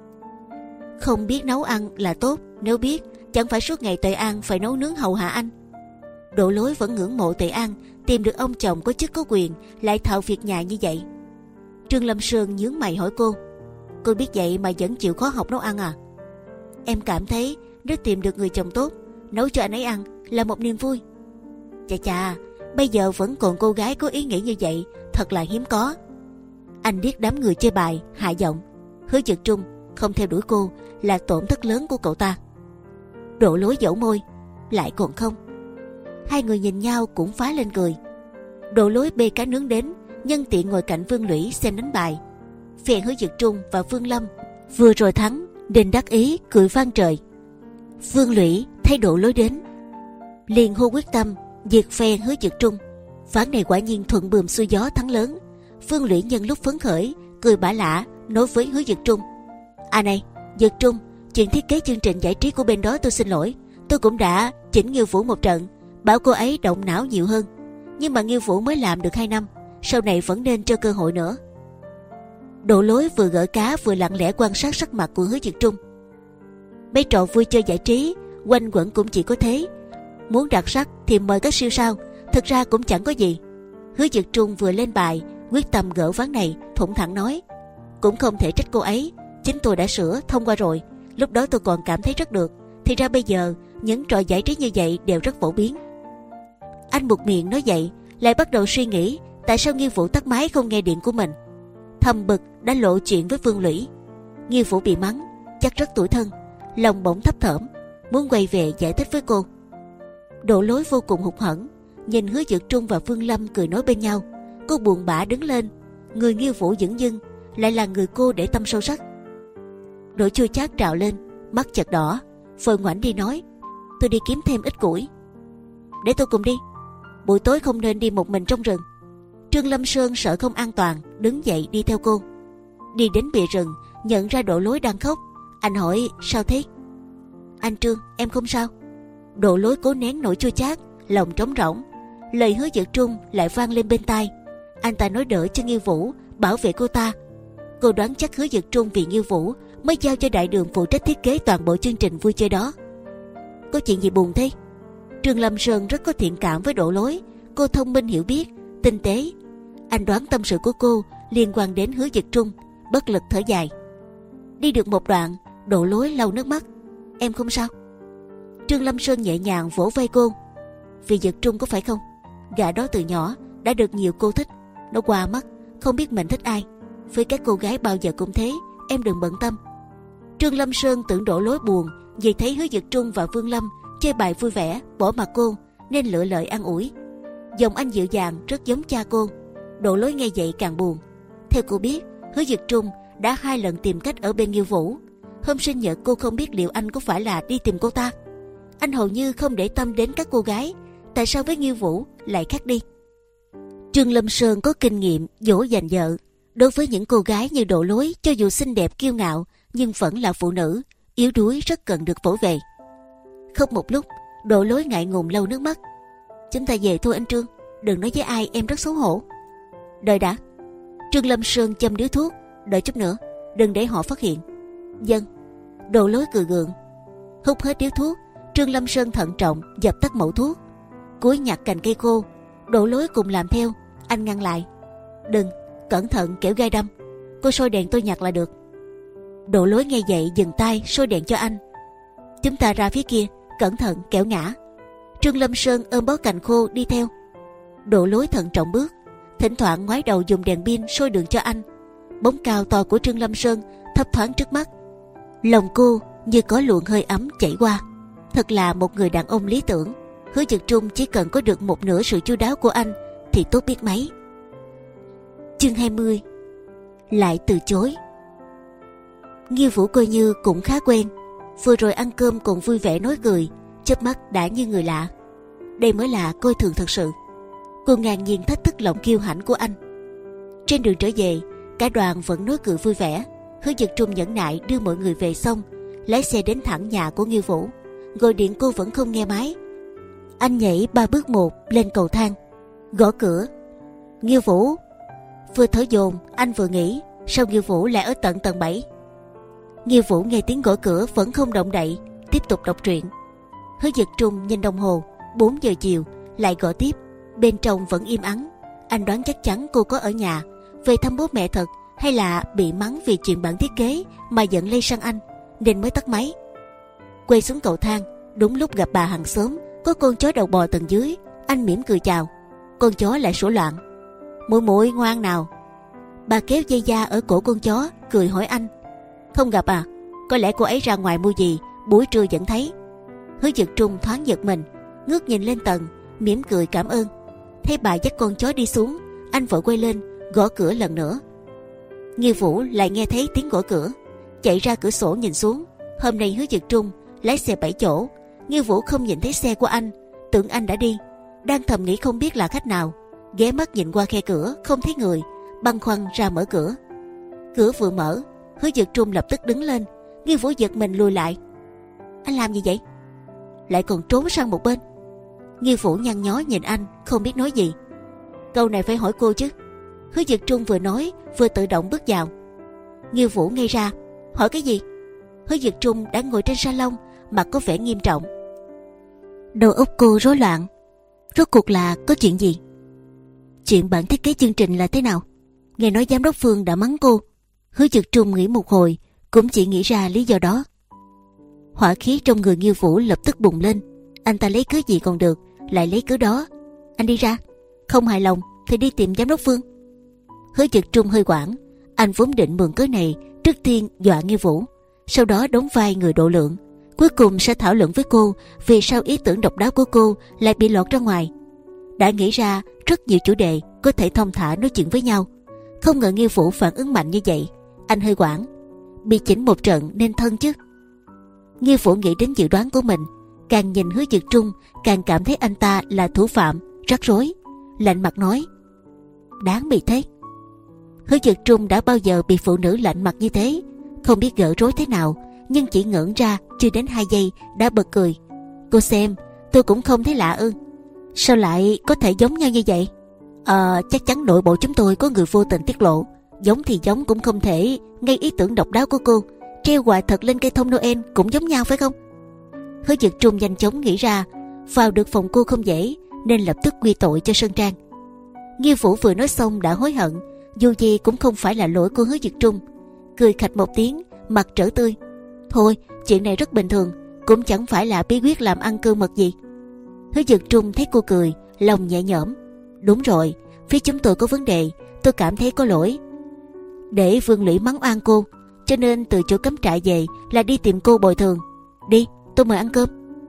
không biết nấu ăn là tốt, nếu biết chẳng phải suốt ngày Tuệ An phải nấu nướng hầu hạ anh. Đỗ Lối vẫn ngưỡng mộ Tuệ An tìm được ông chồng có chức có quyền lại thạo việc nhà như vậy. Trương Lâm Sơn nhướng mày hỏi cô: cô biết vậy mà vẫn chịu khó học nấu ăn à? Em cảm thấy nếu tìm được người chồng tốt, nấu cho anh ấy ăn là một niềm vui. Chà chà, bây giờ vẫn còn cô gái có ý nghĩ như vậy, thật là hiếm có. Anh biết đám người chơi bài hạ giọng. Hứa Dực Trung không theo đuổi cô là tổn thất lớn của cậu ta. Đỗ Lối dẫu môi, lại còn không. Hai người nhìn nhau cũng phá lên cười. Đỗ Lối bê cá nướng đến, nhân tiện ngồi cạnh Vương Lũy xem đánh bài. Phe Hứa Dực Trung và Vương Lâm vừa rồi thắng nên đắc ý cười vang trời. Vương Lũy thấy Đỗ Lối đến, liền hô quyết tâm diệt phe Hứa Dực Trung. Ván này quả nhiên thuận buồm xuôi gió thắng lớn. Vương Lũy nhân lúc phấn khởi cười bả lả nói với Hứa Dực Trung: à này Dực Trung, chuyện thiết kế chương trình giải trí của bên đó tôi xin lỗi, tôi cũng đã chỉnh Nghiêu Vũ một trận, bảo cô ấy động não nhiều hơn, nhưng mà Nghiêu Vũ mới làm được hai năm, sau này vẫn nên cho cơ hội nữa. Đỗ Lối vừa gỡ cá vừa lặng lẽ quan sát sắc mặt của Hứa Dực Trung. Mấy trò vui chơi giải trí quanh quẩn cũng chỉ có thế, muốn đặc sắc thì mời các siêu sao, thực ra cũng chẳng có gì. Hứa Dực Trung vừa lên bài quyết tâm gỡ ván này, thủng thẳng nói: cũng không thể trách cô ấy, chính tôi đã sửa thông qua rồi, lúc đó tôi còn cảm thấy rất được, thì ra bây giờ những trò giải trí như vậy đều rất phổ biến. Anh buột miệng nói vậy, lại bắt đầu suy nghĩ tại sao Nghiêu Vũ tắt máy không nghe điện của mình. Thầm bực đã lộ chuyện với Vương Lũy. Nghiêu Vũ bị mắng chắc rất tủi thân, lòng bỗng thấp thởm, muốn quay về giải thích với cô. Đỗ Lối vô cùng hụt hẫng nhìn Hứa Dực Trung và Vương Lâm cười nói bên nhau. Cô buồn bã đứng lên, người Nghiêu Vũ dửng dưng lại là người cô để tâm sâu sắc. Nỗi chua chát trào lên, mắt chợt đỏ, vội ngoảnh đi nói: tôi đi kiếm thêm ít củi. Để tôi cùng đi, buổi tối không nên đi một mình trong rừng. Trương Lâm Sơn sợ không an toàn, đứng dậy đi theo cô. Đi đến bìa rừng, nhận ra Đỗ Lối đang khóc. Anh hỏi: sao thế? Anh Trương, em không sao. Đỗ Lối cố nén nỗi chua chát, lòng trống rỗng. Lời Hứa Dực Trung lại vang lên bên tai. Anh ta nói đỡ cho Nghiêu Vũ, bảo vệ cô ta. Cô đoán chắc Hứa Dực Trung vì Nghiêu Vũ mới giao cho Đại Đường phụ trách thiết kế toàn bộ chương trình vui chơi đó. Có chuyện gì buồn thế? Trương Lâm Sơn rất có thiện cảm với Đỗ Lối, cô thông minh hiểu biết, tinh tế. Anh đoán tâm sự của cô liên quan đến Hứa Dực Trung, bất lực thở dài. Đi được một đoạn, Đỗ Lối lau nước mắt. Em không sao. Trương Lâm Sơn nhẹ nhàng vỗ vai cô. Vì Dực Trung có phải không? Gã đó từ nhỏ đã được nhiều cô thích, nó qua mắt, không biết mình thích ai. Với các cô gái bao giờ cũng thế, em đừng bận tâm. Trương Lâm Sơn tưởng Đỗ Lối buồn vì thấy Hứa Dực Trung và Vương Lâm chơi bài vui vẻ, bỏ mặt cô, nên lựa lời an ủi. Giọng anh dịu dàng rất giống cha cô. Đỗ Lối nghe vậy càng buồn. Theo cô biết, Hứa Dực Trung đã hai lần tìm cách ở bên Nghiêu Vũ. Hôm sinh nhật cô không biết liệu anh có phải là đi tìm cô ta. Anh hầu như không để tâm đến các cô gái, tại sao với Nghiêu Vũ lại khác đi? Trương Lâm Sơn có kinh nghiệm dỗ dành vợ. Đối với những cô gái như Đỗ Lối, cho dù xinh đẹp kiêu ngạo nhưng vẫn là phụ nữ, yếu đuối rất cần được vỗ về. Khóc một lúc, Đỗ Lối ngại ngùng lau nước mắt. Chúng ta về thôi anh Trương, đừng nói với ai, em rất xấu hổ. Đợi đã. Trương Lâm Sơn châm điếu thuốc. Đợi chút nữa, đừng để họ phát hiện. Vâng. Đỗ Lối cười gượng. Hút hết điếu thuốc, Trương Lâm Sơn thận trọng dập tắt mẩu thuốc, cúi nhặt cành cây khô. Đỗ Lối cùng làm theo. Anh ngăn lại. Đừng, cẩn thận kẻo gai đâm. Cô soi đèn tôi nhặt là được. Đỗ Lối nghe vậy dừng tay soi đèn cho anh. Chúng ta ra phía kia, cẩn thận kẻo ngã. Trương Lâm Sơn ôm bó cành khô đi theo. Đỗ Lối thận trọng bước, thỉnh thoảng ngoái đầu dùng đèn pin soi đường cho anh. Bóng cao to của Trương Lâm Sơn thấp thoáng trước mắt. Lòng cô như có luồng hơi ấm chảy qua. Thật là một người đàn ông lý tưởng. Hứa Dực Trung chỉ cần có được một nửa sự chu đáo của anh thì tốt biết mấy. Chương hai mươi. Lại từ chối. Nghiêu Vũ coi như cũng khá quen. Vừa rồi ăn cơm còn vui vẻ nói cười, chớp mắt đã như người lạ. Đây mới là coi thường thật sự. Cô ngạc nhiên thách thức lòng kiêu hãnh của anh. Trên đường trở về, cả đoàn vẫn nói cười vui vẻ. Hứa Dực Trung nhẫn nại đưa mọi người về xong, lái xe đến thẳng nhà của Nghiêu Vũ. Gọi điện cô vẫn không nghe máy. Anh nhảy ba bước một lên cầu thang. Gõ cửa. Nghiêu Vũ. Vừa thở dồn anh vừa nghĩ sao Nghiêu Vũ lại ở tận tầng bảy. Nghiêu Vũ nghe tiếng gõ cửa vẫn không động đậy, tiếp tục đọc truyện. Hứa Dực Trung nhìn đồng hồ, bốn giờ chiều, lại gõ tiếp. Bên trong vẫn im ắng. Anh đoán chắc chắn cô có ở nhà, về thăm bố mẹ thật, hay là bị mắng vì chuyện bản thiết kế mà giận lây sang anh, nên mới tắt máy. Quay xuống cầu thang, đúng lúc gặp bà hàng xóm có con chó đầu bò tầng dưới. Anh mỉm cười chào, con chó lại sủa loạn. Muội muội ngoan nào. Bà kéo dây da ở cổ con chó, cười hỏi anh. Không gặp à? Có lẽ cô ấy ra ngoài mua gì, buổi trưa vẫn thấy. Hứa Dực Trung thoáng giật mình, ngước nhìn lên tầng, mỉm cười cảm ơn. Thấy bà dắt con chó đi xuống, anh vội quay lên gõ cửa lần nữa. Nghiêu Vũ lại nghe thấy tiếng gõ cửa, chạy ra cửa sổ nhìn xuống. Hôm nay Hứa Dực Trung lái xe bảy chỗ. Nghiêu Vũ không nhìn thấy xe của anh, tưởng anh đã đi, đang thầm nghĩ không biết là khách nào. Ghé mắt nhìn qua khe cửa không thấy người, băn khoăn ra mở cửa. Cửa vừa mở, Hứa Dực Trung lập tức đứng lên. Nghiêu Vũ giật mình lùi lại. Anh làm gì vậy? Lại còn trốn sang một bên. Nghiêu Vũ nhăn nhó nhìn anh, không biết nói gì. Câu này phải hỏi cô chứ. Hứa Dực Trung vừa nói vừa tự động bước vào. Nghiêu Vũ ngây ra, hỏi cái gì? Hứa Dực Trung đang ngồi trên salon, mặt có vẻ nghiêm trọng. Đầu óc cô rối loạn. Rốt cuộc là có chuyện gì? Chuyện bản thiết kế chương trình là thế nào? Nghe nói giám đốc Phương đã mắng cô. Hứa Dực Trung nghĩ một hồi, cũng chỉ nghĩ ra lý do đó. Hỏa khí trong người Nghiêu Vũ lập tức bùng lên. Anh ta lấy cớ gì còn được, lại lấy cớ đó. Anh đi ra. Không hài lòng thì đi tìm giám đốc Phương. Hứa Dực Trung hơi hoảng. Anh vốn định mượn cớ này trước tiên dọa Nghiêu Vũ, sau đó đóng vai người độ lượng, cuối cùng sẽ thảo luận với cô vì sao ý tưởng độc đáo của cô lại bị lọt ra ngoài. Đã nghĩ ra rất nhiều chủ đề có thể thông thả nói chuyện với nhau. Không ngờ Nghiêu Vũ phản ứng mạnh như vậy. Anh hơi hoảng. Bị chỉnh một trận nên thân chứ. Nghiêu Vũ nghĩ đến dự đoán của mình, càng nhìn Hứa Dực Trung càng cảm thấy anh ta là thủ phạm, rắc rối. Lạnh mặt nói, đáng bị thế. Hứa Dực Trung đã bao giờ bị phụ nữ lạnh mặt như thế, không biết gỡ rối thế nào, nhưng chỉ ngẩn ra chưa đến hai giây đã bật cười. Cô xem, tôi cũng không thấy lạ ư? Sao lại có thể giống nhau như vậy? Ờ, chắc chắn nội bộ chúng tôi có người vô tình tiết lộ. Giống thì giống cũng không thể, ngay ý tưởng độc đáo của cô treo quà thật lên cây thông Noel cũng giống nhau phải không? Hứa Dực Trung nhanh chóng nghĩ ra vào được phòng cô không dễ, nên lập tức quy tội cho Sơn Trang. Nghiêu Vũ vừa nói xong đã hối hận, dù gì cũng không phải là lỗi của Hứa Dực Trung. Cười khạch một tiếng, mặt trở tươi. Thôi, chuyện này rất bình thường, cũng chẳng phải là bí quyết làm ăn cơ mật gì. Hứa Dực Trung thấy cô cười, lòng nhẹ nhõm. Đúng rồi, phía chúng tôi có vấn đề, tôi cảm thấy có lỗi. Để Vương Lũy mắng oan cô, cho nên từ chỗ cắm trại về là đi tìm cô bồi thường. Đi, tôi mời ăn cơm.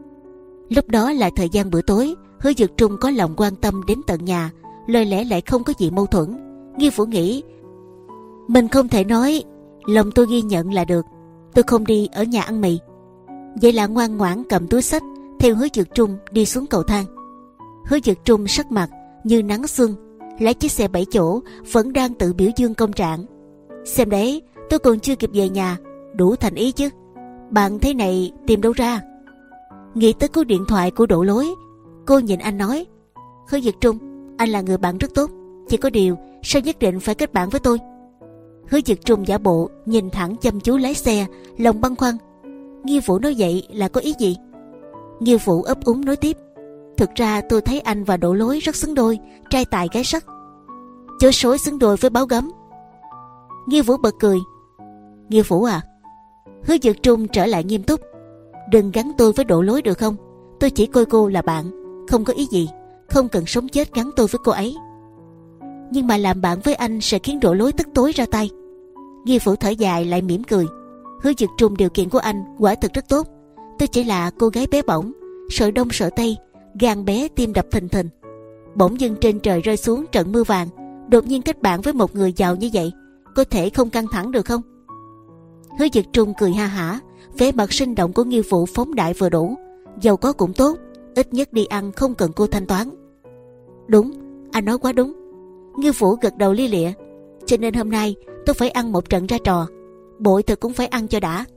Lúc đó là thời gian bữa tối, Hứa Dực Trung có lòng quan tâm đến tận nhà, lời lẽ lại không có gì mâu thuẫn. Nghiêu Vũ nghĩ mình không thể nói lòng tôi ghi nhận là được, tôi không đi ở nhà ăn mì. Vậy là ngoan ngoãn cầm túi xách theo Hứa Dực Trung đi xuống cầu thang. Hứa Dực Trung sắc mặt như nắng xuân, lái chiếc xe bảy chỗ vẫn đang tự biểu dương công trạng. Xem đấy, tôi còn chưa kịp về nhà, đủ thành ý chứ. Bạn thế này tìm đâu ra? Nghĩ tới cú điện thoại của Đỗ Lối, cô nhìn anh nói, Hứa Dực Trung, anh là người bạn rất tốt, chỉ có điều sao nhất định phải kết bạn với tôi? Hứa Dực Trung giả bộ nhìn thẳng chăm chú lái xe, lòng băn khoăn. Nghiêu Vũ nói vậy là có ý gì? Nghiêu Vũ ấp úng nói tiếp, thực ra tôi thấy anh và Đỗ Lối rất xứng đôi, trai tài gái sắc. Chối sối xứng đôi với báo gấm. Nghiêu Vũ bật cười. Nghiêu Vũ à? Hứa Dực Trung trở lại nghiêm túc. Đừng gắn tôi với Đỗ Lối được không? Tôi chỉ coi cô là bạn, không có ý gì, không cần sống chết gắn tôi với cô ấy. Nhưng mà làm bạn với anh sẽ khiến Đỗ Lối tức tối ra tay. Nghiêu Vũ thở dài lại mỉm cười. Hứa Dực Trung, điều kiện của anh quả thực rất tốt. Tôi chỉ là cô gái bé bỏng, sợ đông sợ tây, gan bé tim đập thình thình. Bỗng dưng trên trời rơi xuống trận mưa vàng, đột nhiên kết bạn với một người giàu như vậy, có thể không căng thẳng được không? Hứa Dực Trung cười ha hả, vẻ mặt sinh động của Nghiêu Vũ phóng đại vừa đủ. Giàu có cũng tốt, ít nhất đi ăn không cần cô thanh toán. Đúng, anh nói quá đúng. Nghiêu Vũ gật đầu lia lịa. Cho nên hôm nay tôi phải ăn một trận ra trò, bội thực cũng phải ăn cho đã.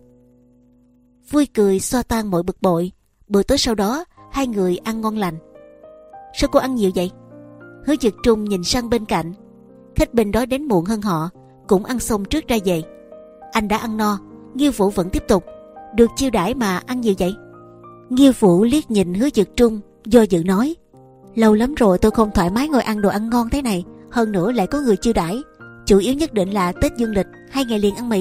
Vui cười xoa tan mọi bực bội. Bữa tối sau đó hai người ăn ngon lành. Sao cô ăn nhiều vậy? Hứa Dực Trung nhìn sang bên cạnh. Khách bên đó đến muộn hơn họ, cũng ăn xong trước ra về. Anh đã ăn no, Nghiêu Vũ vẫn tiếp tục. Được chiêu đãi mà ăn nhiều vậy? Nghiêu Vũ liếc nhìn Hứa Dực Trung, do dự nói: lâu lắm rồi tôi không thoải mái ngồi ăn đồ ăn ngon thế này, hơn nữa lại có người chiêu đãi. Chủ yếu nhất định là Tết dương lịch, hai ngày liền ăn mì.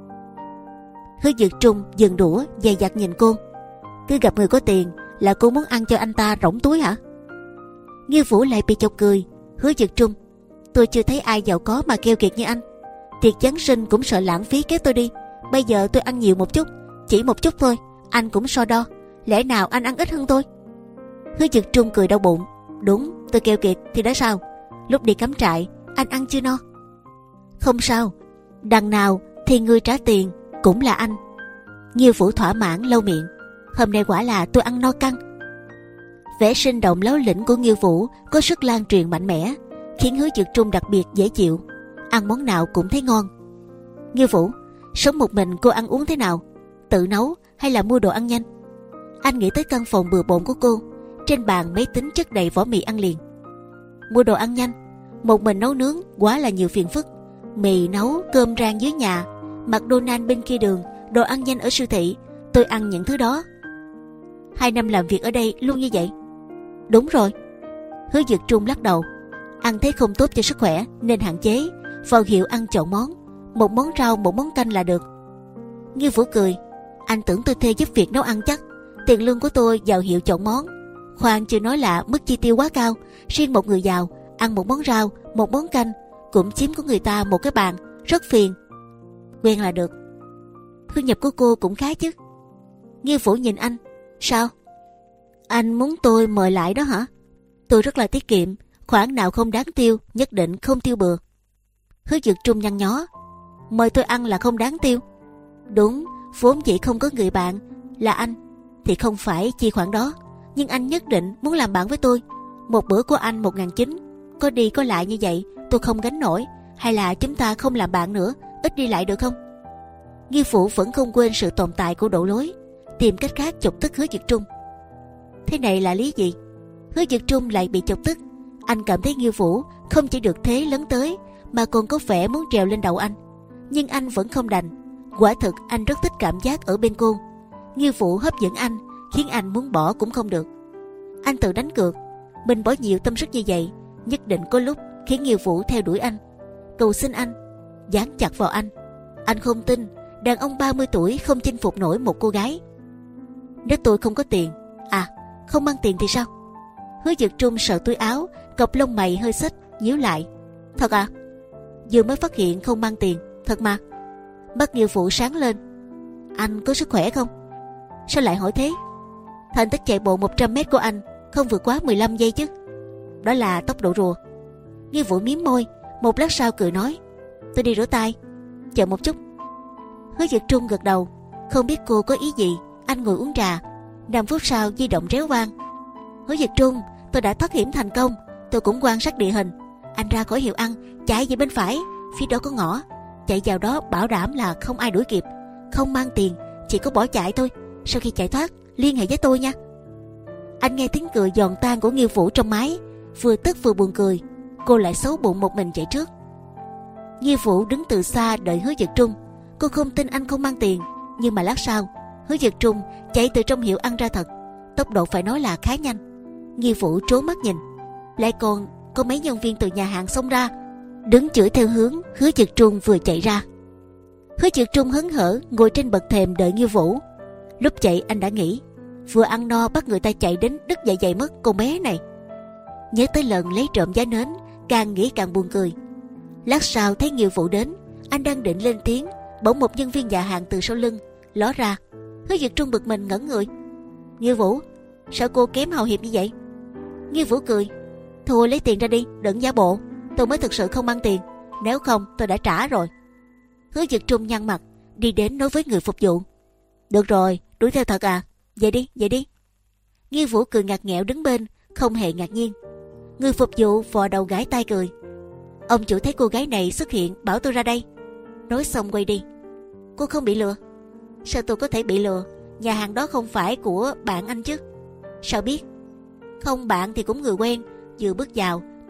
Hứa Dực Trung dừng đũa, dè dặt nhìn cô. Cứ gặp người có tiền là cô muốn ăn cho anh ta rỗng túi hả? Nghiêu Vũ lại bị chọc cười. Hứa Dực Trung, tôi chưa thấy ai giàu có mà keo kiệt như anh. Tiệc Giáng sinh cũng sợ lãng phí kéo tôi đi. Bây giờ tôi ăn nhiều một chút, chỉ một chút thôi, anh cũng so đo. Lẽ nào anh ăn ít hơn tôi? Hứa Dực Trung cười đau bụng. Đúng, tôi keo kiệt thì đã sao? Lúc đi cắm trại anh ăn chưa no. Không sao, đằng nào thì người trả tiền cũng là anh. Nghiêu Vũ thỏa mãn lau miệng. Hôm nay quả là tôi ăn no căng. Vẻ sinh động láo lĩnh của Nghiêu Vũ có sức lan truyền mạnh mẽ, khiến Hứa Dực Trung đặc biệt dễ chịu, ăn món nào cũng thấy ngon. Nghiêu Vũ, sống một mình cô ăn uống thế nào? Tự nấu hay là mua đồ ăn nhanh? Anh nghĩ tới căn phòng bừa bộn của cô, trên bàn máy tính chất đầy vỏ mì ăn liền. Mua đồ ăn nhanh, một mình nấu nướng quá là nhiều phiền phức. Mì nấu, cơm rang dưới nhà, McDonald bên kia đường, đồ ăn nhanh ở siêu thị, tôi ăn những thứ đó. Hai năm làm việc ở đây luôn như vậy. Đúng rồi. Hứa Dực Trung lắc đầu. Ăn thế không tốt cho sức khỏe nên hạn chế, vào hiệu ăn chọn món, một món rau một món canh là được. Nghiêu Vũ cười. Anh tưởng tôi thuê giúp việc nấu ăn chắc. Tiền lương của tôi vào hiệu chọn món. Khoan chưa nói là mức chi tiêu quá cao. Riêng một người giàu ăn một món rau một món canh cũng chiếm của người ta một cái bàn, rất phiền. Quen là được. Thu nhập của cô cũng khá chứ. Nghiêu Vũ nhìn anh. Sao? Anh muốn tôi mời lại đó hả? Tôi rất là tiết kiệm, khoản nào không đáng tiêu nhất định không tiêu bừa. Hứa Dực Trung nhăn nhó. Mời tôi ăn là không đáng tiêu? Đúng, vốn dĩ không có người bạn là anh thì không phải chi khoản đó, nhưng anh nhất định muốn làm bạn với tôi. Một bữa của anh một ngàn chín, có đi có lại như vậy tôi không gánh nổi. Hay là chúng ta không làm bạn nữa, ít đi lại được không? Nghiêu Vũ vẫn không quên sự tồn tại của Đỗ Lối, tìm cách khác chọc tức Hứa Dực Trung. Thế này là lý gì? Hứa Dực Trung lại bị chọc tức. Anh cảm thấy Nghiêu Vũ không chỉ được thế lấn tới mà còn có vẻ muốn trèo lên đầu anh, nhưng anh vẫn không đành. Quả thực anh rất thích cảm giác ở bên cô. Nghiêu Vũ hấp dẫn anh, khiến anh muốn bỏ cũng không được. Anh tự đánh cược, mình bỏ nhiều tâm sức như vậy, nhất định có lúc khiến Nghiêu Vũ theo đuổi anh, cầu xin anh, dán chặt vào anh. Anh không tin đàn ông ba mươi tuổi không chinh phục nổi một cô gái. Nếu tôi không có tiền, à, không mang tiền thì sao? Hứa Dực Trung sợ túi áo, cặp lông mày hơi xích, nhíu lại. Thật à? Vừa mới phát hiện không mang tiền, thật mà. Mắt Nghiêu Vũ sáng lên. Anh có sức khỏe không? Sao lại hỏi thế? Thành tích chạy bộ một trăm mét của anh không vượt quá mười lăm giây chứ? Đó là tốc độ rùa. Nghiêu Vũ mím môi, một lát sau cười nói. Tôi đi rửa tay, chờ một chút. Hứa Dực Trung gật đầu. Không biết cô có ý gì, anh ngồi uống trà. Năm phút sau di động réo vang. Hứa Dực Trung, tôi đã thoát hiểm thành công. Tôi cũng quan sát địa hình. Anh ra khỏi hiệu ăn, chạy về bên phải, phía đó có ngõ, chạy vào đó bảo đảm là không ai đuổi kịp. Không mang tiền, chỉ có bỏ chạy thôi. Sau khi chạy thoát, liên hệ với tôi nha. Anh nghe tiếng cười giòn tan của Nghiêu Vũ trong máy, vừa tức vừa buồn cười. Cô lại xấu bụng một mình chạy trước. Nghiêu Vũ đứng từ xa đợi Hứa Dực Trung. Cô không tin anh không mang tiền, nhưng mà lát sau Hứa Dực Trung chạy từ trong hiệu ăn ra thật. Tốc độ phải nói là khá nhanh. Nghiêu Vũ trố mắt nhìn, lại còn có mấy nhân viên từ nhà hàng xông ra, đứng chửi theo hướng Hứa Dực Trung vừa chạy ra. Hứa Dực Trung hớn hở ngồi trên bậc thềm đợi Nghiêu Vũ. Lúc chạy anh đã nghĩ, vừa ăn no bắt người ta chạy đến đứt dạ dày mất con bé này. Nhớ tới lần lấy trộm giá nến, càng nghĩ càng buồn cười. Lát sau thấy Nghiêu Vũ đến, anh đang định lên tiếng, bỗng một nhân viên nhà hàng từ sau lưng ló ra. Hứa Dực Trung bực mình ngẩn người. Nghiêu Vũ, sao cô kém hào hiệp như vậy? Nghiêu Vũ cười. Thôi lấy tiền ra đi, đừng giả bộ. Tôi mới thực sự không mang tiền, nếu không tôi đã trả rồi. Hứa Dực Trung nhăn mặt, đi đến nói với người phục vụ. Được rồi, đuổi theo thật à? Về đi, về đi. Nghiêu Vũ cười ngặt nghẽo đứng bên, không hề ngạc nhiên. Người phục vụ vò đầu gãi tai cười. Ông chủ thấy cô gái này xuất hiện bảo tôi ra đây. Nói xong quay đi. Cô không bị lừa? Sao tôi có thể bị lừa? Nhà hàng đó không phải của bạn anh chứ? Sao biết? Không bạn thì cũng người quen. Vừa bước vào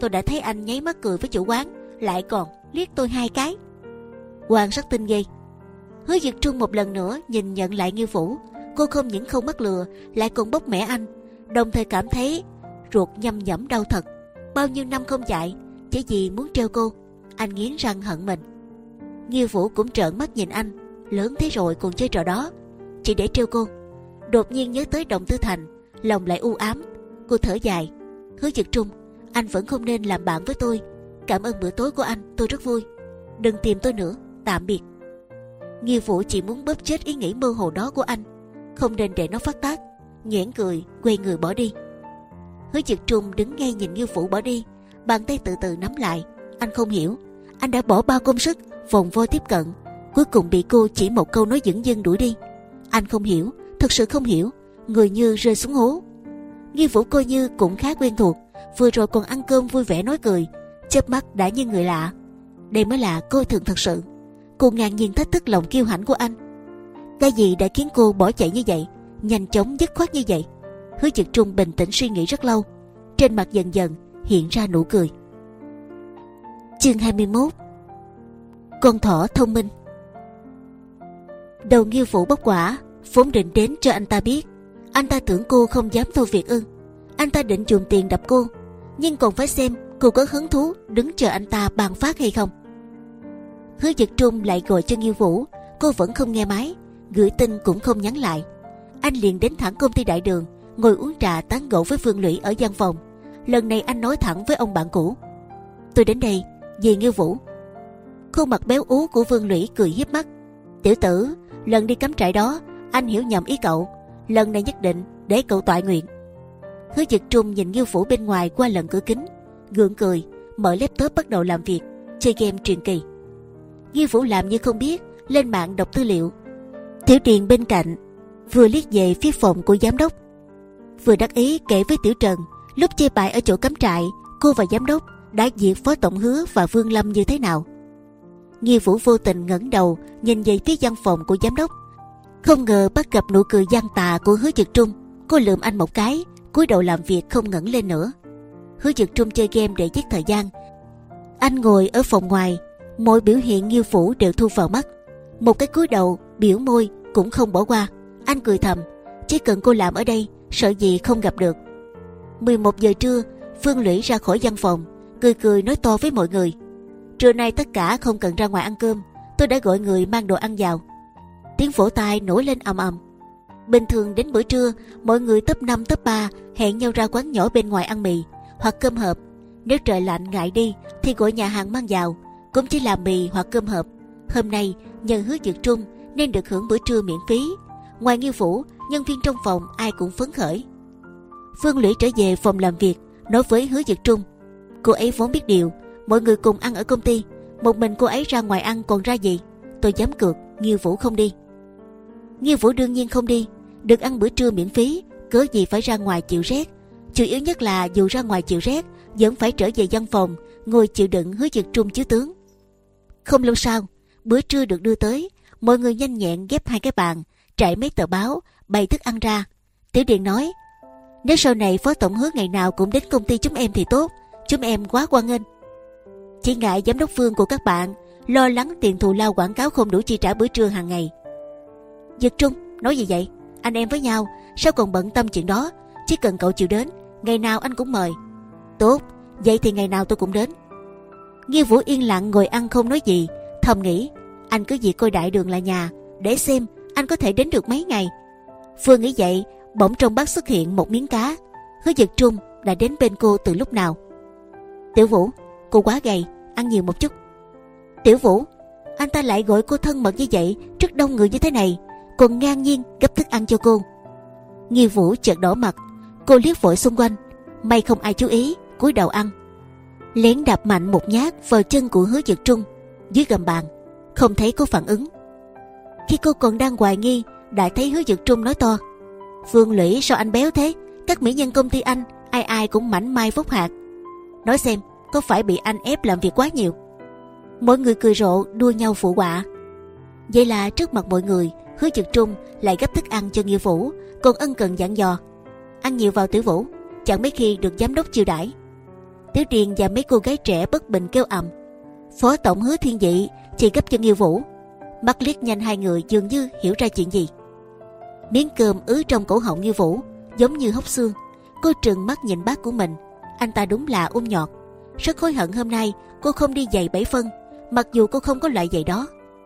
tôi đã thấy anh nháy mắt cười với chủ quán, lại còn liếc tôi hai cái. Quan sát tinh ghê. Hứa Dực Trung một lần nữa nhìn nhận lại Nghiêu Vũ. Cô không những không mắc lừa, lại còn bóc mẽ anh, đồng thời cảm thấy ruột nhăm nhẫm đau thật. Bao nhiêu năm không chạy, chỉ vì muốn trêu cô, anh nghiến răng hận mình. Nghiêu Vũ cũng trợn mắt nhìn anh, lớn thế rồi còn chơi trò đó, chỉ để trêu cô. Đột nhiên nhớ tới Đồng Tư Thành, lòng lại u ám. Cô thở dài. Hứa Dực Trung, anh vẫn không nên làm bạn với tôi. Cảm ơn bữa tối của anh, tôi rất vui. Đừng tìm tôi nữa, tạm biệt. Nghiêu Vũ chỉ muốn bóp chết ý nghĩ mơ hồ đó của anh, không nên để nó phát tác. Nhoẻn cười, quay người bỏ đi. Hứa Dực Trung đứng ngay nhìn Nghiêu Vũ bỏ đi, bàn tay từ từ nắm lại. Anh không hiểu, anh đã bỏ bao công sức vòng vo tiếp cận, cuối cùng bị cô chỉ một câu nói dửng dưng đuổi đi. Anh không hiểu, thật sự không hiểu, người như rơi xuống hố. Nghiêu Vũ coi như cũng khá quen thuộc, vừa rồi còn ăn cơm vui vẻ nói cười, chớp mắt đã như người lạ. Đây mới là coi thường thật sự. Cô ngạc nhiên thách thức lòng kiêu hãnh của anh. Cái gì đã khiến cô bỏ chạy như vậy, nhanh chóng dứt khoát như vậy? Hứa Dực Trung bình tĩnh suy nghĩ rất lâu, trên mặt dần dần hiện ra nụ cười. Chương hai mươi mốt. Con thỏ thông minh. Đầu Nghiêu Vũ bốc quả, vốn định đến cho anh ta biết. Anh ta tưởng cô không dám thua việc ư? Anh ta định dùng tiền đập cô, nhưng còn phải xem cô có hứng thú đứng chờ anh ta ban phát hay không. Hứa Dực Trung lại gọi cho Nghiêu Vũ, cô vẫn không nghe máy, gửi tin cũng không nhắn lại. Anh liền đến thẳng công ty Đại Đường, ngồi uống trà tán gẫu với Phương Lũy ở văn phòng. Lần này anh nói thẳng với ông bạn cũ. Tôi đến đây vì Nghiêu Vũ. Khuôn mặt béo ú của Phương Lũy cười hiếp mắt. Tiểu tử, lần đi cắm trại đó anh hiểu nhầm ý cậu, lần này nhất định để cậu toại nguyện. Hứa Dực Trung nhìn Nghiêu Vũ bên ngoài qua lần cửa kính, gượng cười, mở laptop bắt đầu làm việc, chơi game truyền kỳ. Nghiêu Vũ làm như không biết, lên mạng đọc tư liệu. Tiểu Điền bên cạnh vừa liếc về phía phòng của giám đốc, vừa đắc ý kể với Tiểu Trần lúc chơi bài ở chỗ cắm trại, cô và giám đốc đã diệt Phó Tổng Hứa và Vương Lâm như thế nào. Nghiêu Vũ vô tình ngẩng đầu nhìn về phía văn phòng của giám đốc, không ngờ bắt gặp nụ cười gian tà của Hứa Dực Trung. Cô lườm anh một cái, cúi đầu làm việc không ngẩng lên nữa. Hứa Dực Trung chơi game để giết thời gian. Anh ngồi ở phòng ngoài, mọi biểu hiện Nghiêu Vũ đều thu vào mắt, một cái cúi đầu biểu môi cũng không bỏ qua. Anh cười thầm, chỉ cần cô làm ở đây, sợ gì không gặp được. mười một giờ trưa, Phương Lũy ra khỏi văn phòng, cười cười nói to với mọi người. Trưa nay tất cả không cần ra ngoài ăn cơm, tôi đã gọi người mang đồ ăn vào. Tiếng vỗ tay nổi lên ầm ầm. Bình thường đến bữa trưa, mọi người top năm top ba hẹn nhau ra quán nhỏ bên ngoài ăn mì hoặc cơm hộp. Nếu trời lạnh ngại đi thì gọi nhà hàng mang vào, cũng chỉ là mì hoặc cơm hộp. Hôm nay nhờ Hứa Dực Trung nên được hưởng bữa trưa miễn phí. Ngoài Nghiêu Vũ, nhân viên trong phòng ai cũng phấn khởi. Phương Lũy trở về phòng làm việc, nói với Hứa Dực Trung. Cô ấy vốn biết điều, mọi người cùng ăn ở công ty, một mình cô ấy ra ngoài ăn còn ra gì. Tôi dám cược Nghiêu Vũ không đi. Nghiêu Vũ đương nhiên không đi, được ăn bữa trưa miễn phí, cớ gì phải ra ngoài chịu rét. Chủ yếu nhất là dù ra ngoài chịu rét, vẫn phải trở về văn phòng ngồi chịu đựng Hứa Dực Trung chứ tướng. Không lâu sau, bữa trưa được đưa tới, mọi người nhanh nhẹn ghép hai cái bàn, trải mấy tờ báo, bày thức ăn ra. Tiểu Điền nói, nếu sau này Phó Tổng Hứa ngày nào cũng đến công ty chúng em thì tốt, chúng em quá hoan nghênh. Chỉ ngại giám đốc Phương của các bạn lo lắng tiền thù lao quảng cáo không đủ chi trả bữa trưa hàng ngày. Dực Trung, nói gì vậy? Anh em với nhau, sao còn bận tâm chuyện đó? Chỉ cần cậu chịu đến, ngày nào anh cũng mời. Tốt, vậy thì ngày nào tôi cũng đến. Nghiêu Vũ yên lặng ngồi ăn không nói gì, thầm nghĩ, anh cứ việc coi Đại Đường là nhà, để xem anh có thể đến được mấy ngày. Vừa nghĩ vậy, bỗng trong bát xuất hiện một miếng cá. Hứa Dực Trung đã đến bên cô từ lúc nào. Tiểu Vũ, cô quá gầy, ăn nhiều một chút. Tiểu Vũ, anh ta lại gọi cô thân mật như vậy trước đông người như thế này, còn ngang nhiên gấp thức ăn cho cô. Nghiêu Vũ chợt đỏ mặt, cô liếc vội xung quanh, may không ai chú ý, cúi đầu ăn, lén đạp mạnh một nhát vào chân của Hứa Dực Trung dưới gầm bàn, không thấy có phản ứng. Khi cô còn đang hoài nghi, đã thấy Hứa Dực Trung nói to, Phương Lũy sao anh béo thế? Các mỹ nhân công ty anh ai ai cũng mảnh mai phúc hạt, nói xem có phải bị anh ép làm việc quá nhiều? Mọi người cười rộ đua nhau phụ họa. Vậy là trước mặt mọi người, Hứa Dực Trung lại gấp thức ăn cho Nghiêu Vũ, còn ân cần dặn dò, ăn nhiều vào Tiểu Vũ, chẳng mấy khi được giám đốc chiêu đãi. Tiểu Điền và mấy cô gái trẻ bất bình kêu ầm. Phó tổng Hứa Thiên Dị chỉ gấp cho Nghiêu Vũ. Mắt liếc nhanh hai người dường như hiểu ra chuyện gì. Miếng cơm ứ trong cổ họng Nghiêu Vũ giống như hốc xương. Cô trừng mắt nhìn bác của mình. Anh ta đúng là ung nhọt. Rất hối hận hôm nay cô không đi giày bảy phân, mặc dù cô không có loại giày đó.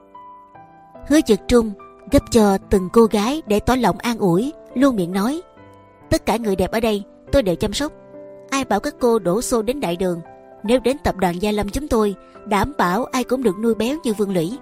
Hứa Dực Trung gấp cho từng cô gái để tỏ lòng an ủi, luôn miệng nói: tất cả người đẹp ở đây tôi đều chăm sóc. Ai bảo các cô đổ xô đến đại đường? Nếu đến tập đoàn Gia Lâm chúng tôi, đảm bảo ai cũng được nuôi béo như Vương Lũy.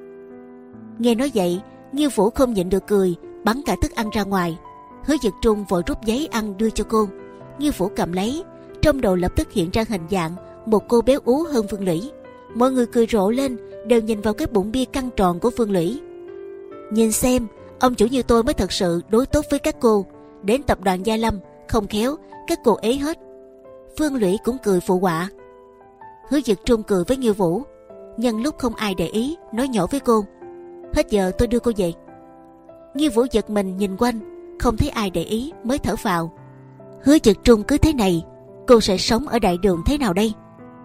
Nghe nói vậy, Nghiêu Vũ không nhịn được cười, bắn cả thức ăn ra ngoài. Hứa Dực Trung vội rút giấy ăn đưa cho cô. Nghiêu Vũ cầm lấy, trong đầu lập tức hiện ra hình dạng một cô béo ú hơn Vương Lũy. Mọi người cười rộ lên, đều nhìn vào cái bụng bia căng tròn của Vương Lũy. Nhìn xem, ông chủ như tôi mới thật sự đối tốt với các cô. Đến tập đoàn Gia Lâm, không khéo các cô ế hết. Vương Lũy cũng cười phụ họa. Hứa Dực Trung cười với Nghiêu Vũ, nhân lúc không ai để ý, nói nhỏ với cô: hết giờ tôi đưa cô về. Nghiêu Vũ giật mình nhìn quanh, không thấy ai để ý mới thở phào. Hứa Dực Trung cứ thế này, cô sẽ sống ở đại đường thế nào đây?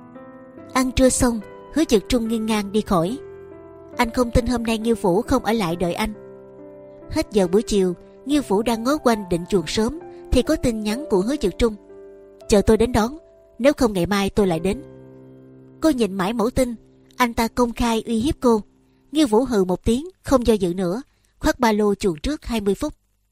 Ăn trưa xong, Hứa Dực Trung nghiêng ngang đi khỏi. Anh không tin hôm nay Nghiêu Vũ không ở lại đợi anh. Hết giờ buổi chiều, Nghiêu Vũ đang ngó quanh định chuồn sớm thì có tin nhắn của Hứa Dực Trung: chờ tôi đến đón, nếu không ngày mai tôi lại đến. Cô nhìn mãi mẫu tin, anh ta công khai uy hiếp cô. Nghiêu Vũ hừ một tiếng, không do dự nữa, khoác ba lô chuồn trước hai mươi phút.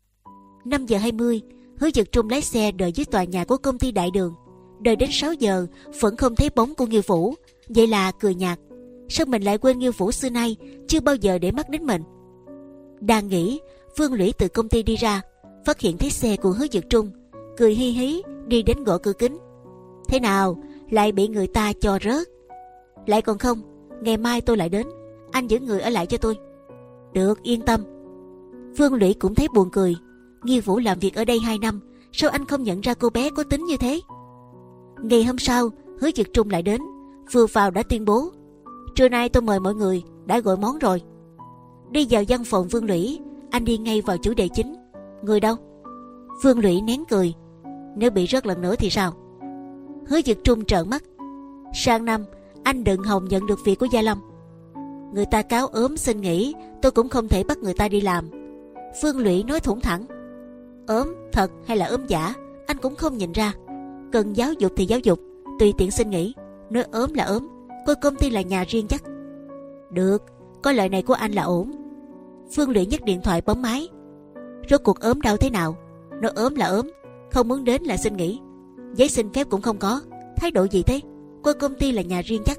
năm giờ hai mươi, Hứa Dực Trung lái xe đợi dưới tòa nhà của công ty đại đường. Đợi đến sáu giờ vẫn không thấy bóng của Nghiêu Vũ, vậy là cười nhạt. Sao mình lại quên Nghiêu Vũ xưa nay chưa bao giờ để mắt đến mình? Đang nghĩ, Vương Lũy từ công ty đi ra, phát hiện thấy xe của Hứa Dực Trung, cười hi hí đi đến gõ cửa kính. Thế nào, lại bị người ta cho rớt? Lại còn không, ngày mai tôi lại đến, anh giữ người ở lại cho tôi. Được, yên tâm. Vương Lũy cũng thấy buồn cười. Nghiêu Vũ làm việc ở đây hai năm, sao anh không nhận ra cô bé có tính như thế? Ngày hôm sau, Hứa Dực Trung lại đến, vừa vào đã tuyên bố: trưa nay tôi mời mọi người, đã gọi món rồi. Đi vào văn phòng Vương Lũy, anh đi ngay vào chủ đề chính: người đâu? Vương Lũy nén cười: nếu bị rớt lần nữa thì sao? Hứa Dực Trung trợn mắt: sang năm anh đừng hòng nhận được việc của Gia Lâm. Người ta cáo ốm xin nghỉ, tôi cũng không thể bắt người ta đi làm. Vương Lũy nói thủng thẳng: ốm thật hay là ốm giả anh cũng không nhìn ra. Cần giáo dục thì giáo dục, tùy tiện xin nghỉ. Nói ốm là ốm, coi công ty là nhà riêng chắc. Được, có lời này của anh là ổn. Vương Lũy nhấc điện thoại bấm máy: rốt cuộc ốm đau thế nào? Nói ốm là ốm, không muốn đến là xin nghỉ. Giấy xin phép cũng không có, thái độ gì thế? Coi công ty là nhà riêng chắc.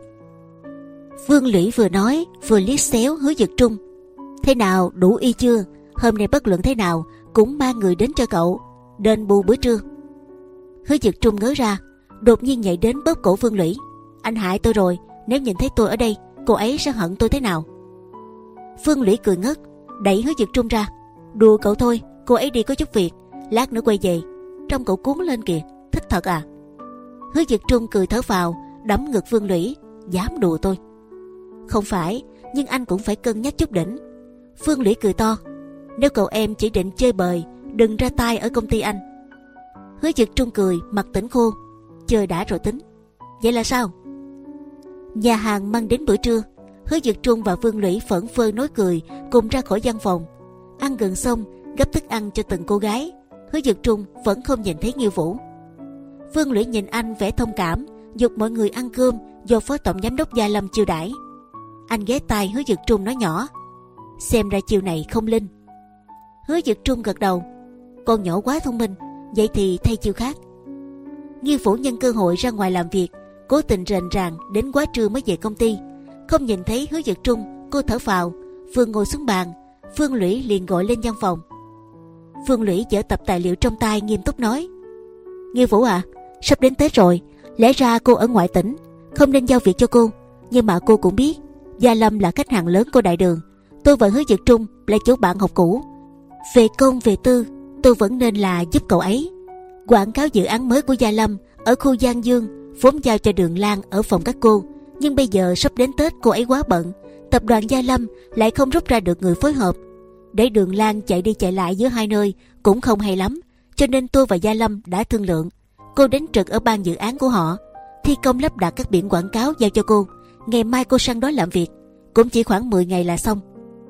Vương Lũy vừa nói vừa liếc xéo Hứa Dực Trung: thế nào, đủ y chưa? Hôm nay bất luận thế nào cũng ba người đến cho cậu đền bù bữa trưa. Hứa Dực Trung ngớ ra, đột nhiên nhảy đến bóp cổ Vương Lũy: anh hại tôi rồi, nếu nhìn thấy tôi ở đây, cô ấy sẽ hận tôi thế nào? Vương Lũy cười ngất, đẩy Hứa Dực Trung ra: đùa cậu thôi, cô ấy đi có chút việc, lát nữa quay về. Trông cậu cuốn lên kìa, thích thật à? Hứa Dực Trung cười thở phào, đấm ngực Vương Lũy: dám đùa tôi? Không phải, nhưng anh cũng phải cân nhắc chút đỉnh. Vương Lũy cười to: nếu cậu em chỉ định chơi bời, đừng ra tay ở công ty anh. Hứa Dực Trung cười, mặt tỉnh khô: chơi đã rồi tính. Vậy là sao? Nhà hàng mang đến bữa trưa, Hứa Dực Trung và Vương Lũy phẫn phơ nói cười cùng ra khỏi văn phòng. Ăn gần xong, gấp thức ăn cho từng cô gái. Hứa Dực Trung vẫn không nhìn thấy Nghiêu Vũ. Vương Lũy nhìn anh vẻ thông cảm, giục mọi người ăn cơm do phó tổng giám đốc Gia Lâm chiêu đãi. Anh ghé tai Hứa Dực Trung nói nhỏ: xem ra chiều này không linh. Hứa Dực Trung gật đầu: con nhỏ quá thông minh, vậy thì thay chiêu khác. Nghiêu Vũ nhân cơ hội ra ngoài làm việc, cố tình rền ràng đến quá trưa mới về công ty. Không nhìn thấy Hứa Dực Trung, cô thở phào, vừa ngồi xuống bàn, Vương Lũy liền gọi lên văn phòng. Vương Lũy giở tập tài liệu trong tay, nghiêm túc nói: Nghiêu Vũ à, sắp đến Tết rồi, lẽ ra cô ở ngoại tỉnh, không nên giao việc cho cô, nhưng mà cô cũng biết Gia Lâm là khách hàng lớn của đại đường, tôi và Hứa Dực Trung là chỗ bạn học cũ. Về công về tư, tôi vẫn nên là giúp cậu ấy. Quảng cáo dự án mới của Gia Lâm ở khu Giang Dương vốn giao cho Đường Lan ở phòng các cô, nhưng bây giờ sắp đến Tết cô ấy quá bận, tập đoàn Gia Lâm lại không rút ra được người phối hợp, để Đường Lan chạy đi chạy lại giữa hai nơi cũng không hay lắm, cho nên tôi và Gia Lâm đã thương lượng, cô đến trực ở ban dự án của họ, thi công lắp đặt các biển quảng cáo giao cho cô. Ngày mai cô sang đó làm việc, cũng chỉ khoảng mười ngày là xong.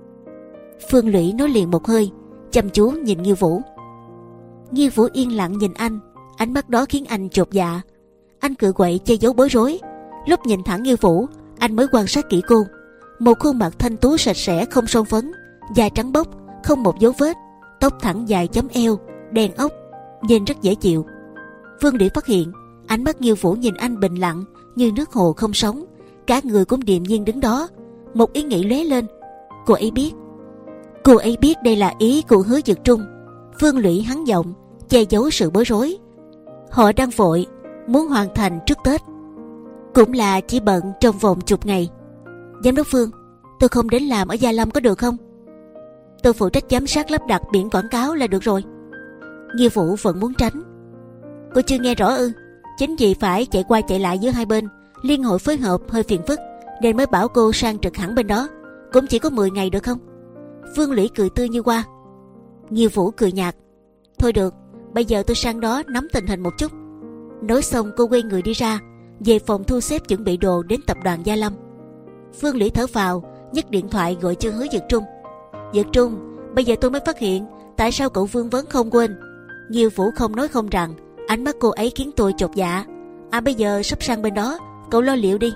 Phương Lũy nói liền một hơi, chăm chú nhìn Nghiêu Vũ. Nghiêu Vũ yên lặng nhìn anh, ánh mắt đó khiến anh chột dạ. Anh cựa quậy che giấu bối rối. Lúc nhìn thẳng Nghiêu Vũ, anh mới quan sát kỹ cô. Một khuôn mặt thanh tú sạch sẽ, không son phấn, da trắng bóc, không một dấu vết, tóc thẳng dài chấm eo, đen ốc, nhìn rất dễ chịu. Phương Lũy phát hiện ánh mắt Nghiêu Vũ nhìn anh bình lặng như nước hồ không sóng, cả người cũng điềm nhiên đứng đó. Một ý nghĩ lóe lên, cô ấy biết, cô ấy biết đây là ý của Hứa Dực Trung. Phương Lũy hắn giọng, che giấu sự bối rối. Họ đang vội, muốn hoàn thành trước Tết, cũng là chỉ bận trong vòng chục ngày. Giám đốc Phương, tôi không đến làm ở Gia Lâm có được không? Tôi phụ trách giám sát lắp đặt biển quảng cáo là được rồi. Nghiêu Vũ vẫn muốn tránh. Cô chưa nghe rõ ư? Chính vì phải chạy qua chạy lại giữa hai bên, liên hội phối hợp hơi phiền phức, nên mới bảo cô sang trực hẳn bên đó. Cũng chỉ có mười ngày được không? Phương Lũy cười tươi như hoa. Nghiêu Vũ cười nhạt. Thôi được, bây giờ tôi sang đó nắm tình hình một chút. Nói xong cô quay người đi ra, về phòng thu xếp chuẩn bị đồ đến tập đoàn Gia Lâm. Phương Lũy thở phào, nhấc điện thoại gọi cho Hứa Dực Trung. Dực Trung, bây giờ tôi mới phát hiện tại sao cậu Vương Vấn không quên. Nghiêu Vũ không nói không rằng, ánh mắt cô ấy khiến tôi chột dạ. À bây giờ sắp sang bên đó, cậu lo liệu đi.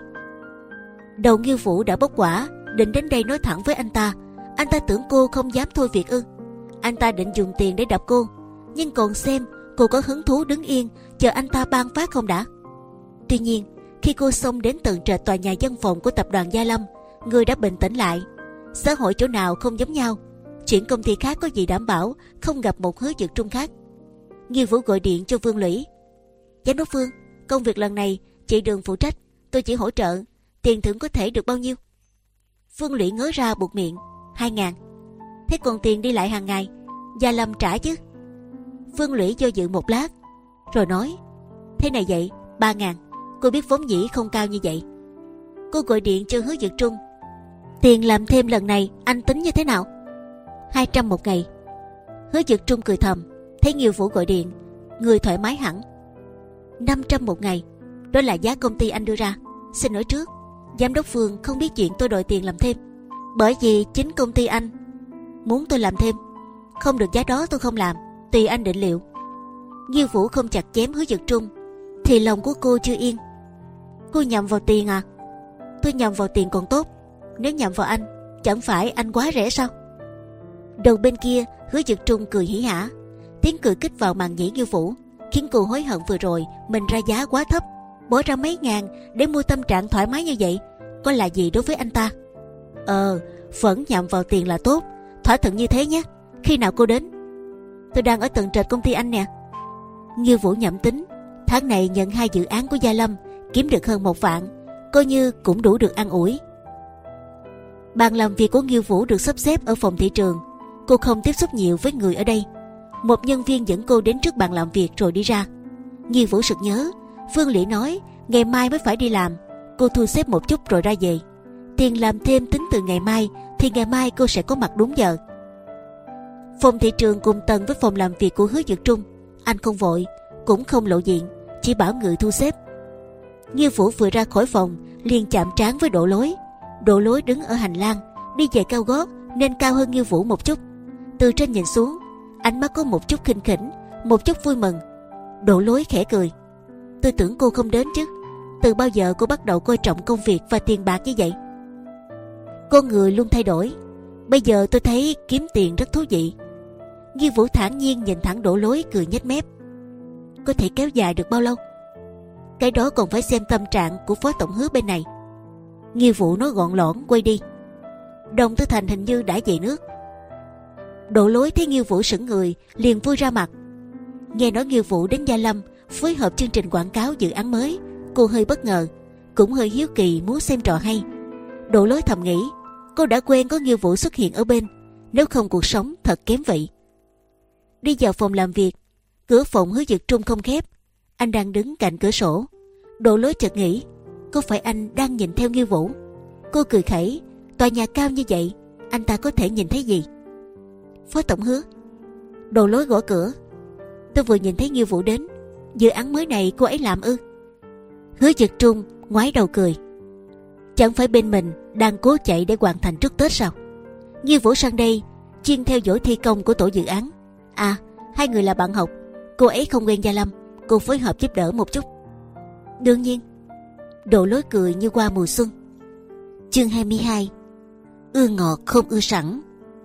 Đầu Nghiêu Vũ đã bốc quả, định đến đây nói thẳng với anh ta. Anh ta tưởng cô không dám thôi việc ư? Anh ta định dùng tiền để đập cô, nhưng còn xem cô có hứng thú đứng yên chờ anh ta ban phát không đã. Tuy nhiên khi cô xông đến tầng trệt tòa nhà văn phòng của tập đoàn Gia Lâm, người đã bình tĩnh lại. Xã hội chỗ nào không giống nhau, chuyện công ty khác có gì đảm bảo không gặp một Hứa Dực Trung khác. Nghiêu Vũ gọi điện cho Phương Lũy. Giám đốc Phương, công việc lần này chị Đường phụ trách, tôi chỉ hỗ trợ. Tiền thưởng có thể được bao nhiêu? Phương Lũy ngớ ra buột miệng. Hai ngàn. Thế còn tiền đi lại hàng ngày Gia Lâm trả chứ? Phương Lũy do dự một lát rồi nói, thế này vậy, ba ngàn. Cô biết vốn dĩ không cao như vậy. Cô gọi điện cho Hứa Dực Trung. Tiền làm thêm lần này anh tính như thế nào? Hai trăm một ngày. Hứa Dực Trung cười thầm, thấy Nghiêu Vũ gọi điện, người thoải mái hẳn. Năm trăm một ngày, đó là giá công ty anh đưa ra. Xin nói trước, giám đốc Phương không biết chuyện tôi đòi tiền làm thêm, bởi vì chính công ty anh muốn tôi làm thêm. Không được giá đó tôi không làm, tùy anh định liệu. Nghiêu Vũ không chặt chém Hứa Dực Trung, thì lòng của cô chưa yên. Cô nhầm vào tiền à? Tôi nhầm vào tiền còn tốt, nếu nhầm vào anh, chẳng phải anh quá rẻ sao? Đầu bên kia Hứa Dực Trung cười hỉ hả, tiếng cười kích vào màn nhĩ Nghiêu Vũ, khiến cô hối hận vừa rồi mình ra giá quá thấp, bỏ ra mấy ngàn để mua tâm trạng thoải mái như vậy, có là gì đối với anh ta? Ờ, vẫn nhầm vào tiền là tốt, thỏa thuận như thế nhé. Khi nào cô đến? Tôi đang ở tầng trệt công ty anh nè. Nghiêu Vũ nhẩm tính, tháng này nhận hai dự án của Gia Lâm, kiếm được hơn một vạn, coi như cũng đủ được ăn ủi. Bàn làm việc của Nghiêu Vũ được sắp xếp ở phòng thị trường. Cô không tiếp xúc nhiều với người ở đây. Một nhân viên dẫn cô đến trước bàn làm việc rồi đi ra. Nghiêu Vũ sực nhớ Phương Lũy nói ngày mai mới phải đi làm. Cô thu xếp một chút rồi ra về. Tiền làm thêm tính từ ngày mai, thì ngày mai cô sẽ có mặt đúng giờ. Phòng thị trường cùng tầng với phòng làm việc của Hứa Dực Trung. Anh không vội, cũng không lộ diện, chỉ bảo người thu xếp. Nghiêu Vũ vừa ra khỏi phòng liền chạm trán với Đỗ Lối. Đỗ Lối đứng ở hành lang, đi giày cao gót nên cao hơn Nghiêu Vũ một chút. Từ trên nhìn xuống, ánh mắt có một chút khinh khỉnh, một chút vui mừng. Đỗ Lối khẽ cười. Tôi tưởng cô không đến chứ. Từ bao giờ cô bắt đầu coi trọng công việc và tiền bạc như vậy? Con người luôn thay đổi. Bây giờ tôi thấy kiếm tiền rất thú vị. Nghiêu Vũ thản nhiên nhìn thẳng Đỗ Lối, cười nhếch mép. Có thể kéo dài được bao lâu? Cái đó còn phải xem tâm trạng của Phó Tổng Hứa bên này. Nghiêu Vũ nói gọn lõn quay đi. Đồng Tư Thành hình như đã về nước. Đỗ Lối thấy Nghiêu Vũ sững người liền vui ra mặt. Nghe nói Nghiêu Vũ đến Gia Lâm phối hợp chương trình quảng cáo dự án mới, cô hơi bất ngờ, cũng hơi hiếu kỳ muốn xem trò hay. Đỗ Lối thầm nghĩ, cô đã quen có Nghiêu Vũ xuất hiện ở bên, nếu không cuộc sống thật kém vị. Đi vào phòng làm việc, cửa phòng Hứa Dực Trung không khép. Anh đang đứng cạnh cửa sổ. Đỗ Lối chợt nghĩ, có phải anh đang nhìn theo Nghiêu Vũ? Cô cười khẩy, tòa nhà cao như vậy, anh ta có thể nhìn thấy gì? Phó Tổng Hứa. Đỗ Lối gõ cửa. Tôi vừa nhìn thấy Nghiêu Vũ đến. Dự án mới này cô ấy làm ư? Hứa Dực Trung ngoái đầu cười. Chẳng phải bên mình đang cố chạy để hoàn thành trước Tết sao? Như Vũ sang đây chuyên theo dõi thi công của tổ dự án. À, hai người là bạn học. Cô ấy không quen Gia Lâm, cô phối hợp giúp đỡ một chút. Đương nhiên. Độ Lối cười như qua mùa xuân. Chương hai mươi hai. Ưa ngọt không ưa sẵn.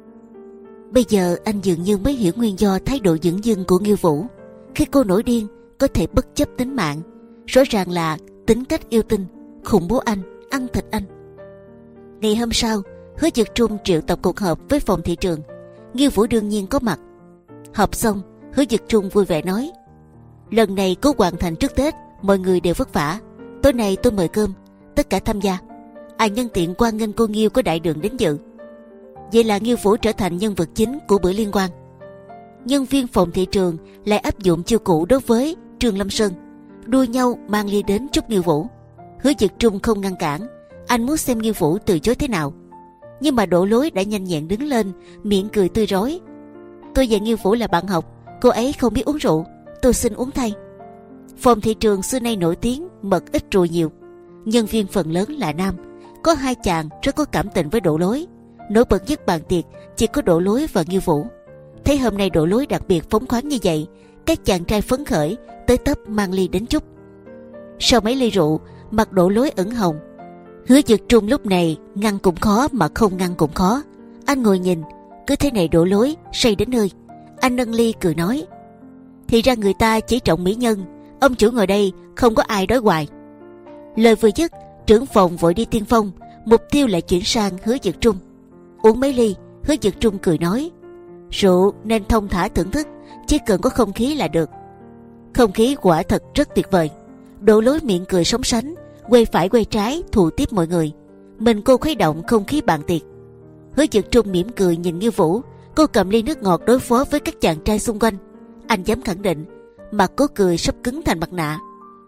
Bây giờ anh dường như mới hiểu nguyên do thái độ dửng dưng của Nghiêu Vũ. Khi cô nổi điên có thể bất chấp tính mạng, rõ ràng là tính cách yêu tinh, khủng bố anh, ăn thịt anh. Ngày hôm sau, Hứa Dực Trung triệu tập cuộc họp với phòng thị trường. Nghiêu Vũ đương nhiên có mặt. Họp xong, Hứa Dực Trung vui vẻ nói: lần này cố hoàn thành trước Tết, mọi người đều vất vả. Tối nay tôi mời cơm, tất cả tham gia. Ai nhân tiện quan nghênh cô Nghiêu có đại đường đến dự. Vậy là Nghiêu Vũ trở thành nhân vật chính của bữa liên hoan. Nhân viên phòng thị trường lại áp dụng chiêu cũ đối với Trương Lâm Sơn, đua nhau mang ly đến chúc Nghiêu Vũ. Hứa Dực Trung không ngăn cản, anh muốn xem Nghiêu Vũ từ chối thế nào. Nhưng mà Độ Lối đã nhanh nhẹn đứng lên, miệng cười tươi rói. Tôi và Nghiêu Vũ là bạn học, cô ấy không biết uống rượu, tôi xin uống thay. Phòng thị trường xưa nay nổi tiếng mật ít ruồi nhiều, nhân viên phần lớn là nam. Có hai chàng rất có cảm tình với Độ Lối. Nổi bật nhất bàn tiệc chỉ có Độ Lối và Nghiêu Vũ. Thấy hôm nay Độ Lối đặc biệt phóng khoáng như vậy, các chàng trai phấn khởi tới tấp mang ly đến chúc. Sau mấy ly rượu, mặt Độ Lối ửng hồng. Hứa Dực Trung lúc này ngăn cũng khó mà không ngăn cũng khó. Anh ngồi nhìn, cứ thế này Độ Lối say đến nơi. Anh nâng ly cười nói: thì ra người ta chỉ trọng mỹ nhân, ông chủ ngồi đây không có ai đói hoài. Lời vừa dứt, trưởng phòng vội đi tiên phong, mục tiêu lại chuyển sang Hứa Dực Trung. Uống mấy ly, Hứa Dực Trung cười nói: rượu nên thông thả thưởng thức, chỉ cần có không khí là được. Không khí quả thật rất tuyệt vời. Độ Lối miệng cười sóng sánh, quay phải quay trái thụ tiếp mọi người. Mình cô khuấy động không khí bàn tiệc. Hứa Dực Trung mỉm cười nhìn Nghiêu Vũ. Cô cầm ly nước ngọt đối phó với các chàng trai xung quanh. Anh dám khẳng định, mặt cô cười sắp cứng thành mặt nạ.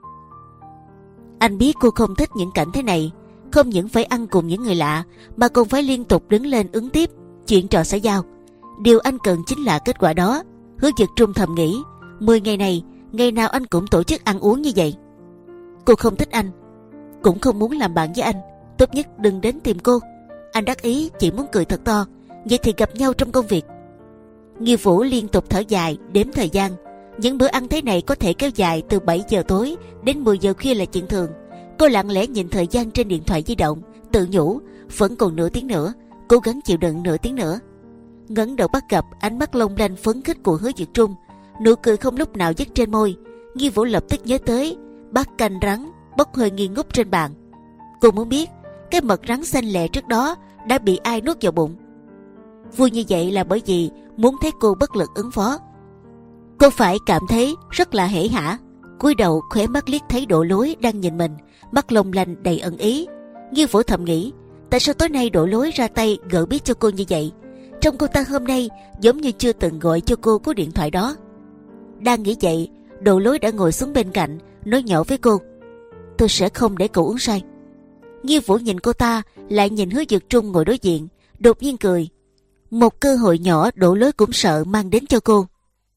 Anh biết cô không thích những cảnh thế này, không những phải ăn cùng những người lạ mà còn phải liên tục đứng lên ứng tiếp chuyện trò xã giao. Điều anh cần chính là kết quả đó. Hứa Dực Trung thầm nghĩ, mười ngày này ngày nào anh cũng tổ chức ăn uống như vậy. Cô không thích anh, cũng không muốn làm bạn với anh, tốt nhất đừng đến tìm cô. Anh đắc ý chỉ muốn cười thật to, vậy thì gặp nhau trong công việc. Nghiêu Vũ liên tục thở dài đếm thời gian. Những bữa ăn thế này có thể kéo dài từ bảy giờ tối đến mười giờ khuya là chuyện thường. Cô lặng lẽ nhìn thời gian trên điện thoại di động, tự nhủ vẫn còn nửa tiếng nữa, cố gắng chịu đựng nửa tiếng nữa. Ngẩng đầu bắt gặp ánh mắt long lanh phấn khích của Hứa Dực Trung, nụ cười không lúc nào dứt trên môi. Nghiêu Vũ lập tức nhớ tới bát canh rắn bốc hơi nghi ngút trên bàn. Cô muốn biết cái mật rắn xanh lè trước đó đã bị ai nuốt vào bụng. Vui như vậy là bởi vì muốn thấy cô bất lực ứng phó. Cô phải cảm thấy rất là hể hả. Cúi đầu khóe mắt liếc thấy Độ Lối đang nhìn mình, mắt long lanh đầy ẩn ý. Nghiêu Vũ thầm nghĩ, tại sao tối nay Độ Lối ra tay gợi biết cho cô như vậy? Trong cô ta hôm nay giống như chưa từng gọi cho cô cú điện thoại đó. Đang nghĩ vậy, Độ Lối đã ngồi xuống bên cạnh, nói nhỏ với cô: tôi sẽ không để cậu uống say. Nghiêu Vũ nhìn cô ta, lại nhìn Hứa Dực Trung ngồi đối diện, đột nhiên cười. Một cơ hội nhỏ Độ Lối cũng sợ mang đến cho cô.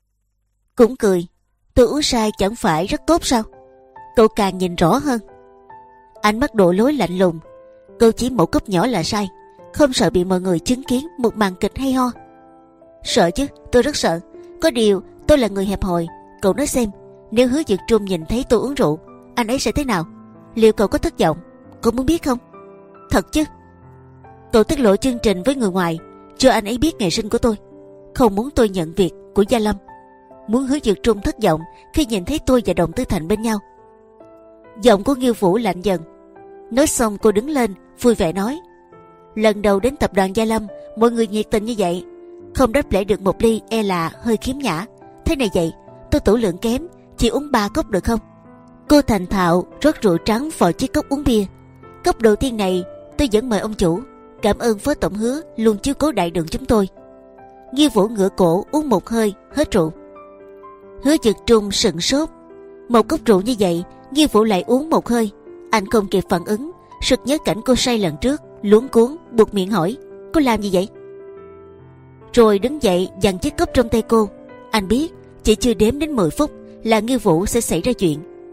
Cũng cười, tôi uống say chẳng phải rất tốt sao? Cậu càng nhìn rõ hơn. Ánh mắt Độ Lối lạnh lùng. Cô chỉ một cốc nhỏ là say, không sợ bị mọi người chứng kiến một màn kịch hay ho? Sợ chứ, tôi rất sợ. Có điều tôi là người hẹp hòi. Cậu nói xem, nếu Hứa Dực Trung nhìn thấy tôi uống rượu, anh ấy sẽ thế nào? Liệu cậu có thất vọng? Cậu muốn biết không? Thật chứ? Cậu tiết lộ chương trình với người ngoài, cho anh ấy biết ngày sinh của tôi, không muốn tôi nhận việc của Gia Lâm, muốn Hứa Dực Trung thất vọng khi nhìn thấy tôi và Đồng Tư Thành bên nhau. Giọng của Nghiêu Vũ lạnh dần. Nói xong cô đứng lên vui vẻ nói: lần đầu đến tập đoàn Gia Lâm, mọi người nhiệt tình như vậy, không đáp lễ được một ly e là hơi khiếm nhã. Thế này vậy, tôi tửu lượng kém, chỉ uống ba cốc được không? Cô thành thạo rót rượu trắng vào chiếc cốc uống bia. Cốc đầu tiên này tôi vẫn mời ông chủ, cảm ơn phó tổng Hứa luôn chiếu cố đại đường chúng tôi. Nghiêu Vũ ngửa cổ uống một hơi hết rượu. Hứa Dực Trung sững sốt. Một cốc rượu như vậy, Nghiêu Vũ lại uống một hơi. Anh không kịp phản ứng, sực nhớ cảnh cô say lần trước, luống cuống buột miệng hỏi: cô làm gì vậy? Rồi đứng dậy giằng chiếc cốc trong tay cô. Anh biết chỉ chưa đếm đến mười phút là Nghiêu Vũ sẽ xảy ra chuyện.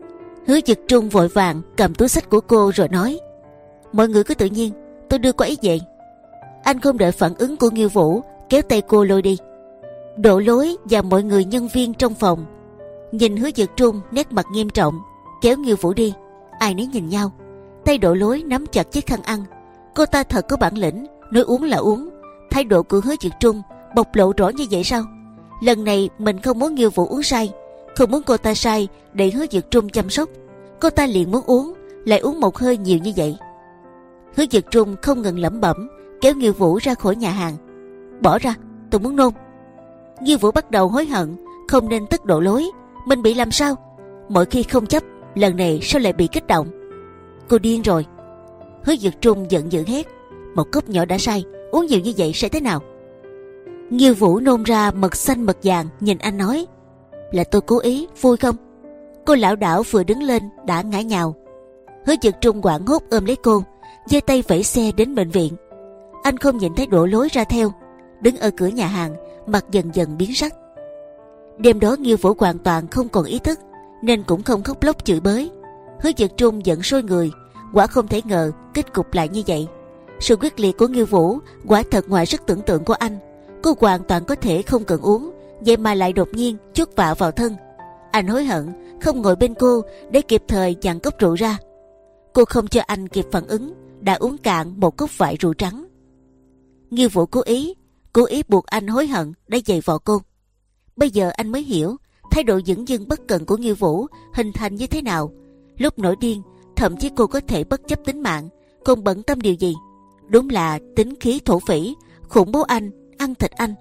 Hứa Dực Trung vội vàng cầm túi xách của cô rồi nói: mọi người cứ tự nhiên, tôi đưa cô ấy về. Anh không đợi phản ứng của Nghiêu Vũ, kéo tay cô lôi đi. Độ Lối và mọi người nhân viên trong phòng nhìn Hứa Dực Trung nét mặt nghiêm trọng, kéo Nghiêu Vũ đi. Ai nấy nhìn nhau. Tay Độ Lối nắm chặt chiếc khăn ăn. Cô ta thật có bản lĩnh, nói uống là uống. Thái độ của Hứa Dực Trung bộc lộ rõ như vậy sao? Lần này mình không muốn Nghiêu Vũ uống say, không muốn cô ta say để Hứa Dực Trung chăm sóc. Cô ta liền muốn uống, lại uống một hơi nhiều như vậy. Hứa Dực Trung không ngừng lẩm bẩm, kéo Nghiêu Vũ ra khỏi nhà hàng. Bỏ ra, tôi muốn nôn. Nghiêu Vũ bắt đầu hối hận, không nên tức Độ Lối. Mình bị làm sao? Mỗi khi không chấp, lần này sao lại bị kích động? Cô điên rồi. Hứa Dực Trung giận dữ hét: một cốc nhỏ đã say, uống nhiều như vậy sẽ thế nào? Nghiêu Vũ nôn ra mật xanh mật vàng, nhìn anh nói: là tôi cố ý, vui không? Cô lảo đảo vừa đứng lên đã ngã nhào. Hứa Dực Trung hoảng hốt ôm lấy cô, giơ tay vẫy xe đến bệnh viện. Anh không nhìn thấy Độ Lối ra theo, đứng ở cửa nhà hàng, mặt dần dần biến sắc. Đêm đó Nghiêu Vũ hoàn toàn không còn ý thức, nên cũng không khóc lóc chửi bới. Hứa Dực Trung giận sôi người, quả không thể ngờ kết cục lại như vậy. Sự quyết liệt của Nghiêu Vũ quả thật ngoài sức tưởng tượng của anh. Cô hoàn toàn có thể không cần uống, vậy mà lại đột nhiên chuốc vạ vào thân. Anh hối hận không ngồi bên cô để kịp thời dàn cốc rượu ra. Cô không cho anh kịp phản ứng, đã uống cạn một cốc vại rượu trắng. Nghiêu Vũ cố ý, cố ý buộc anh hối hận để giày vò cô. Bây giờ anh mới hiểu thái độ dửng dưng bất cần của Nghiêu Vũ hình thành như thế nào. Lúc nổi điên, thậm chí cô có thể bất chấp tính mạng, còn bận tâm điều gì? Đúng là tính khí thổ phỉ, khủng bố anh, ăn thịt anh.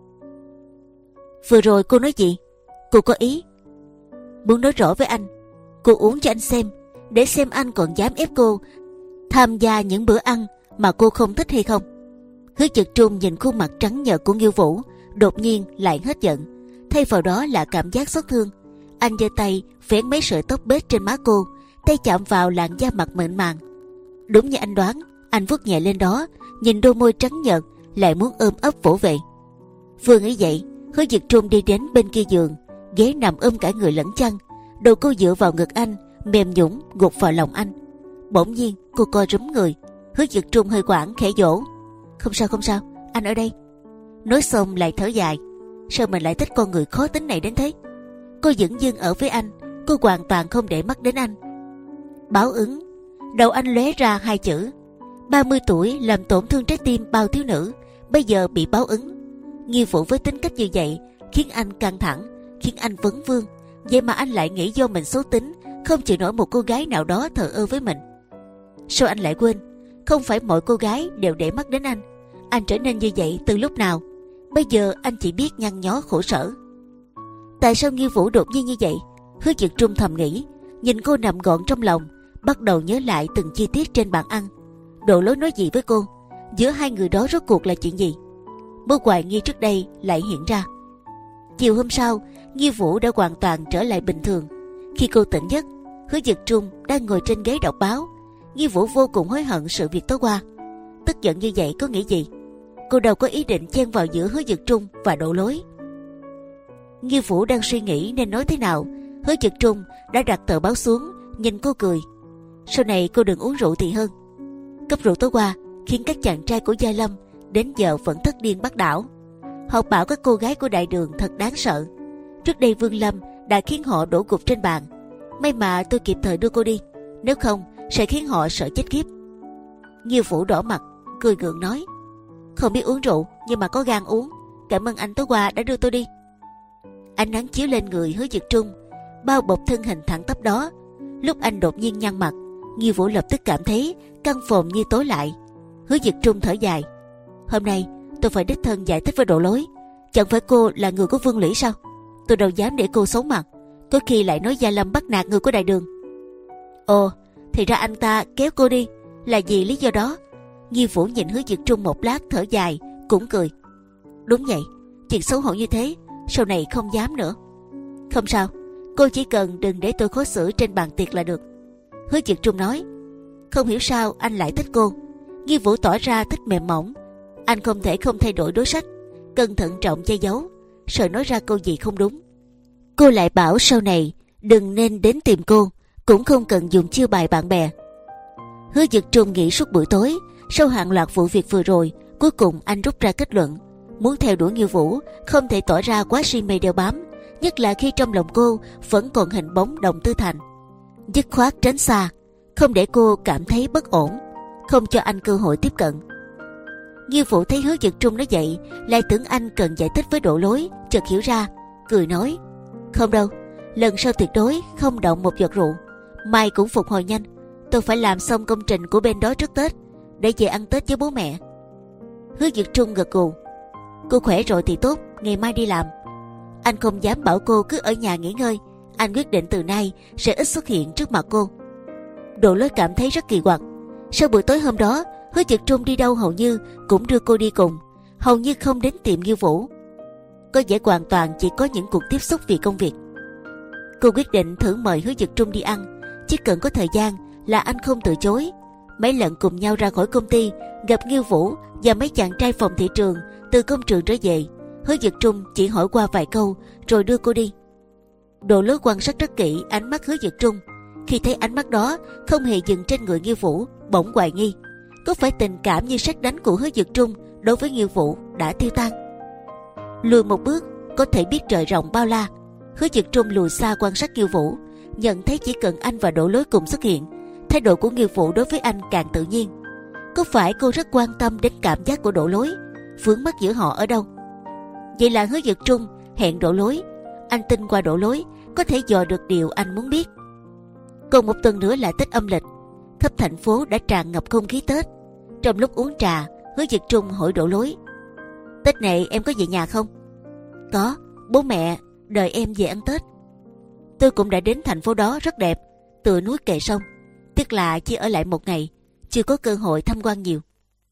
Vừa rồi cô nói gì? Cô có ý muốn nói rõ với anh. Cô uống cho anh xem, để xem anh còn dám ép cô tham gia những bữa ăn mà cô không thích hay không. Hứa Dực Trung nhìn khuôn mặt trắng nhợt của Nghiêu Vũ, đột nhiên lại hết giận, thay vào đó là cảm giác xót thương. Anh giơ tay vén mấy sợi tóc bết trên má cô, tay chạm vào làn da mặt mịn màng. Đúng như anh đoán, anh vuốt nhẹ lên đó, nhìn đôi môi trắng nhợt, lại muốn ôm ấp vỗ về. Vừa nghĩ vậy, Hứa Dực Trung đi đến bên kia giường, ghế nằm ôm cả người lẫn chăn, đầu cô dựa vào ngực anh, mềm nhũn gục vào lòng anh. Bỗng nhiên cô co rúm người. Hứa Dực Trung hơi hoảng khẽ dỗ: không sao không sao, anh ở đây. Nói xong lại thở dài: sao mình lại thích con người khó tính này đến thế? Cô dửng dưng ở với anh, cô hoàn toàn không để mắt đến anh. Báo ứng. Đầu anh lóe ra hai chữ. ba mươi tuổi làm tổn thương trái tim bao thiếu nữ, bây giờ bị báo ứng. Nghiêu Vũ với tính cách như vậy khiến anh căng thẳng, khiến anh vấn vương. Vậy mà anh lại nghĩ do mình xấu tính, không chịu nổi một cô gái nào đó thờ ơ với mình. Sao anh lại quên, không phải mọi cô gái đều để mắt đến anh. Anh trở nên như vậy từ lúc nào? Bây giờ anh chỉ biết nhăn nhó khổ sở. Tại sao Nghiêu Vũ đột nhiên như vậy? Hứa Dực Trung thầm nghĩ, nhìn cô nằm gọn trong lòng, bắt đầu nhớ lại từng chi tiết trên bàn ăn. Độ Lối nói gì với cô? Giữa hai người đó rốt cuộc là chuyện gì? Mối hoài nghi trước đây lại hiện ra. Chiều hôm sau, Nghiêu Vũ đã hoàn toàn trở lại bình thường. Khi cô tỉnh giấc, Hứa Dực Trung đang ngồi trên ghế đọc báo. Nghiêu Vũ vô cùng hối hận sự việc tối qua. Tức giận như vậy có nghĩ gì? Cô đâu có ý định chen vào giữa Hứa Dực Trung và Độ Lối. Nghiêu Vũ đang suy nghĩ nên nói thế nào. Hứa Dực Trung đã đặt tờ báo xuống, nhìn cô cười: sau này cô đừng uống rượu thì hơn. Cốc rượu tối qua khiến các chàng trai của Gia Lâm đến giờ vẫn thất điên bắt đảo. Họ bảo các cô gái của đại đường thật đáng sợ. Trước đây Vương Lâm đã khiến họ đổ gục trên bàn. May mà tôi kịp thời đưa cô đi, nếu không sẽ khiến họ sợ chết khiếp. Nghiêu Vũ đỏ mặt, cười gượng nói: không biết uống rượu nhưng mà có gan uống. Cảm ơn anh tối qua đã đưa tôi đi. Ánh nắng chiếu lên người Hứa Dực Trung, bao bọc thân hình thẳng tắp đó. Lúc anh đột nhiên nhăn mặt, Nghiêu Vũ lập tức cảm thấy căn phòng như tối lại. Hứa Dực Trung thở dài: hôm nay tôi phải đích thân giải thích với Độ Lối. Chẳng phải cô là người của Vương Lũy sao? Tôi đâu dám để cô xấu mặt, có khi lại nói Gia Lâm bắt nạt người của đại đường. Ồ, thì ra anh ta kéo cô đi là vì lý do đó. Nghiêu Vũ nhìn Hứa Dực Trung một lát thở dài, cũng cười: đúng vậy, chuyện xấu hổ như thế sau này không dám nữa. Không sao, cô chỉ cần đừng để tôi khó xử trên bàn tiệc là được. Hứa Dực Trung nói. Không hiểu sao anh lại thích cô. Nghiêu Vũ tỏ ra thích mềm mỏng. Anh không thể không thay đổi đối sách, cẩn thận trọng che giấu, sợ nói ra câu gì không đúng. Cô lại bảo sau này đừng nên đến tìm cô, cũng không cần dùng chiêu bài bạn bè. Hứa Dực Trung nghĩ suốt buổi tối, sau hàng loạt vụ việc vừa rồi, cuối cùng anh rút ra kết luận: muốn theo đuổi Nghiêu Vũ, không thể tỏ ra quá si mê đeo bám, nhất là khi trong lòng cô vẫn còn hình bóng Đồng Tư Thành. Dứt khoát tránh xa, không để cô cảm thấy bất ổn, không cho anh cơ hội tiếp cận. Nghiêu Vũ thấy Hứa Dực Trung nói vậy, lại tưởng anh cần giải thích với Đỗ Lối, chợt hiểu ra, cười nói: không đâu, lần sau tuyệt đối không động một giọt rượu. Mai cũng phục hồi nhanh, tôi phải làm xong công trình của bên đó trước Tết, để về ăn Tết với bố mẹ. Hứa Dực Trung gật gù: cô khỏe rồi thì tốt, ngày mai đi làm. Anh không dám bảo cô cứ ở nhà nghỉ ngơi, anh quyết định từ nay sẽ ít xuất hiện trước mặt cô. Đỗ Lối cảm thấy rất kỳ quặc. Sau buổi tối hôm đó, Hứa Dực Trung đi đâu hầu như cũng đưa cô đi cùng, hầu như không đến tiệm Nghiêu Vũ. Có vẻ hoàn toàn chỉ có những cuộc tiếp xúc vì công việc. Cô quyết định thử mời Hứa Dực Trung đi ăn, chỉ cần có thời gian là anh không từ chối. Mấy lần cùng nhau ra khỏi công ty, gặp Nghiêu Vũ và mấy chàng trai phòng thị trường từ công trường trở về, Hứa Dực Trung chỉ hỏi qua vài câu rồi đưa cô đi. Đỗ Lối quan sát rất kỹ ánh mắt Hứa Dực Trung. Khi thấy ánh mắt đó không hề dừng trên người Nghiêu Vũ, bỗng hoài nghi có phải tình cảm như sét đánh của Hứa Dực Trung đối với Nghiêu Vũ đã tiêu tan. Lùi một bước có thể biết trời rộng bao la. Hứa Dực Trung lùi xa quan sát Nghiêu Vũ, nhận thấy chỉ cần anh và Đỗ Lối cùng xuất hiện, thái độ của Nghiêu Vũ đối với anh càng tự nhiên. Có phải cô rất quan tâm đến cảm giác của Đỗ Lối, vướng mắc giữa họ ở đâu? Vậy là Hứa Dực Trung hẹn Đỗ Lối. Anh tin qua Đỗ Lối có thể dò được điều anh muốn biết. Còn một tuần nữa là Tết âm lịch, khắp thành phố đã tràn ngập không khí Tết. Trong lúc uống trà, Hứa Dực Trung hỏi Đỗ Lối: Tết này em có về nhà không? Có, bố mẹ đợi em về ăn Tết. Tôi cũng đã đến thành phố đó rất đẹp, tựa núi kề sông. Tiếc là chỉ ở lại một ngày, chưa có cơ hội tham quan nhiều.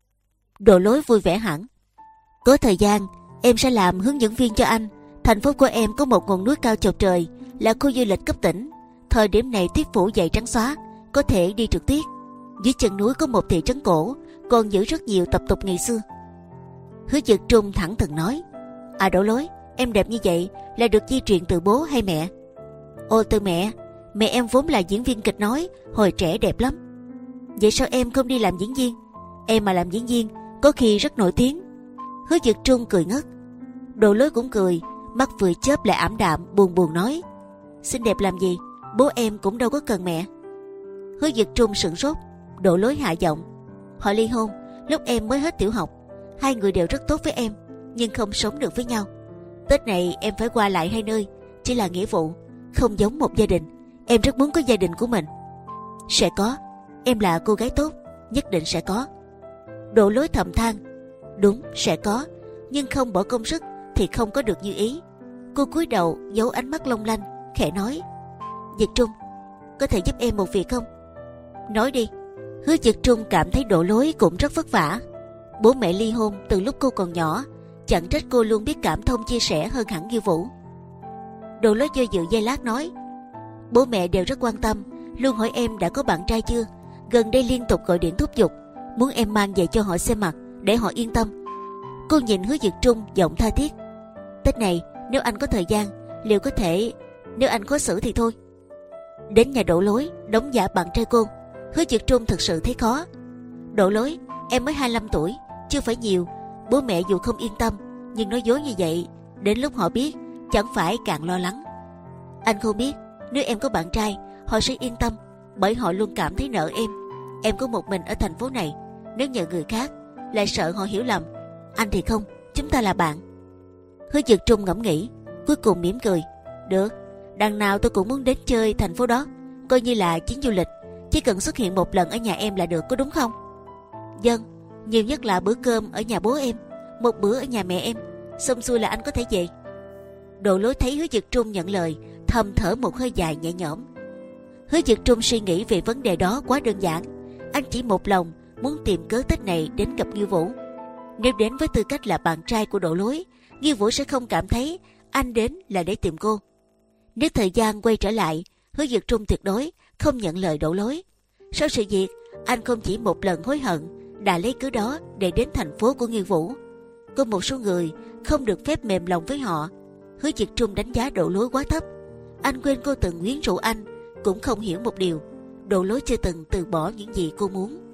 Đỗ Lối vui vẻ hẳn: có thời gian em sẽ làm hướng dẫn viên cho anh. Thành phố của em có một ngọn núi cao chọc trời, là khu du lịch cấp tỉnh. Thời điểm này tuyết phủ dày trắng xóa, có thể đi trượt tuyết. Dưới chân núi có một thị trấn cổ, còn giữ rất nhiều tập tục ngày xưa. Hứa Dực Trung thẳng thừng nói: À Đỗ Lối, em đẹp như vậy là được di truyền từ bố hay mẹ? Ồ, từ mẹ. Mẹ em vốn là diễn viên kịch nói, hồi trẻ đẹp lắm. Vậy sao em không đi làm diễn viên? Em mà làm diễn viên có khi rất nổi tiếng. Hứa Dực Trung cười ngất. Đỗ Lối cũng cười, mắt vừa chớp lại ảm đạm, buồn buồn nói: xinh đẹp làm gì, bố em cũng đâu có cần mẹ. Hứa Dực Trung sửng sốt. Đỗ Lối hạ giọng: họ ly hôn lúc em mới hết tiểu học. Hai người đều rất tốt với em, nhưng không sống được với nhau. Tết này em phải qua lại hai nơi, chỉ là nghĩa vụ, không giống một gia đình. Em rất muốn có gia đình của mình. Sẽ có, em là cô gái tốt, nhất định sẽ có. Đỗ Lối thầm than: đúng, sẽ có, nhưng không bỏ công sức thì không có được như ý. Cô cúi đầu giấu ánh mắt long lanh, khẽ nói: Dực Trung, có thể giúp em một việc không? Nói đi. Hứa Dực Trung cảm thấy Đỗ Lối cũng rất vất vả. Bố mẹ ly hôn từ lúc cô còn nhỏ, chẳng trách cô luôn biết cảm thông chia sẻ hơn hẳn Nghiêu Vũ. Đỗ Lối do dự giây lát nói: bố mẹ đều rất quan tâm, luôn hỏi em đã có bạn trai chưa. Gần đây liên tục gọi điện thúc giục, muốn em mang về cho họ xem mặt, để họ yên tâm. Cô nhìn Hứa Dực Trung giọng tha thiết: Tết này nếu anh có thời gian, liệu có thể, nếu anh khó xử thì thôi. Đến nhà Đỗ Lối đóng giả bạn trai cô, Hứa Dực Trung thực sự thấy khó. Đỗ Lối, em mới hai mươi lăm tuổi, chưa phải nhiều. Bố mẹ dù không yên tâm, nhưng nói dối như vậy, đến lúc họ biết, chẳng phải càng lo lắng. Anh không biết, nếu em có bạn trai, họ sẽ yên tâm, bởi họ luôn cảm thấy nợ em. Em có một mình ở thành phố này, nếu nhờ người khác, lại sợ họ hiểu lầm. Anh thì không, chúng ta là bạn. Hứa Dực Trung ngẫm nghĩ, cuối cùng mỉm cười: được, đằng nào tôi cũng muốn đến chơi thành phố đó, coi như là chuyến du lịch. Chỉ cần xuất hiện một lần ở nhà em là được, có đúng không? Vâng, nhiều nhất là bữa cơm ở nhà bố em, một bữa ở nhà mẹ em, xong xuôi là anh có thể về. Đỗ Lối thấy Hứa Dực Trung nhận lời, thầm thở một hơi dài nhẹ nhõm. Hứa Dực Trung suy nghĩ về vấn đề đó quá đơn giản. Anh chỉ một lòng muốn tìm cớ Tết này đến gặp Nghiêu Vũ. Nếu đến với tư cách là bạn trai của Đỗ Lối, Nghiêu Vũ sẽ không cảm thấy anh đến là để tìm cô. Nếu thời gian quay trở lại, Hứa Dực Trung tuyệt đối không nhận lời Đỗ Lối. Sau sự việc, anh không chỉ một lần hối hận đã lấy cớ đó để đến thành phố của Nghiêu Vũ. Có một số người không được phép mềm lòng với họ. Hứa Dực Trung đánh giá Đỗ Lối quá thấp. Anh quên cô từng quyến rũ anh, cũng không hiểu một điều, Độ Lối chưa từng từ bỏ những gì cô muốn.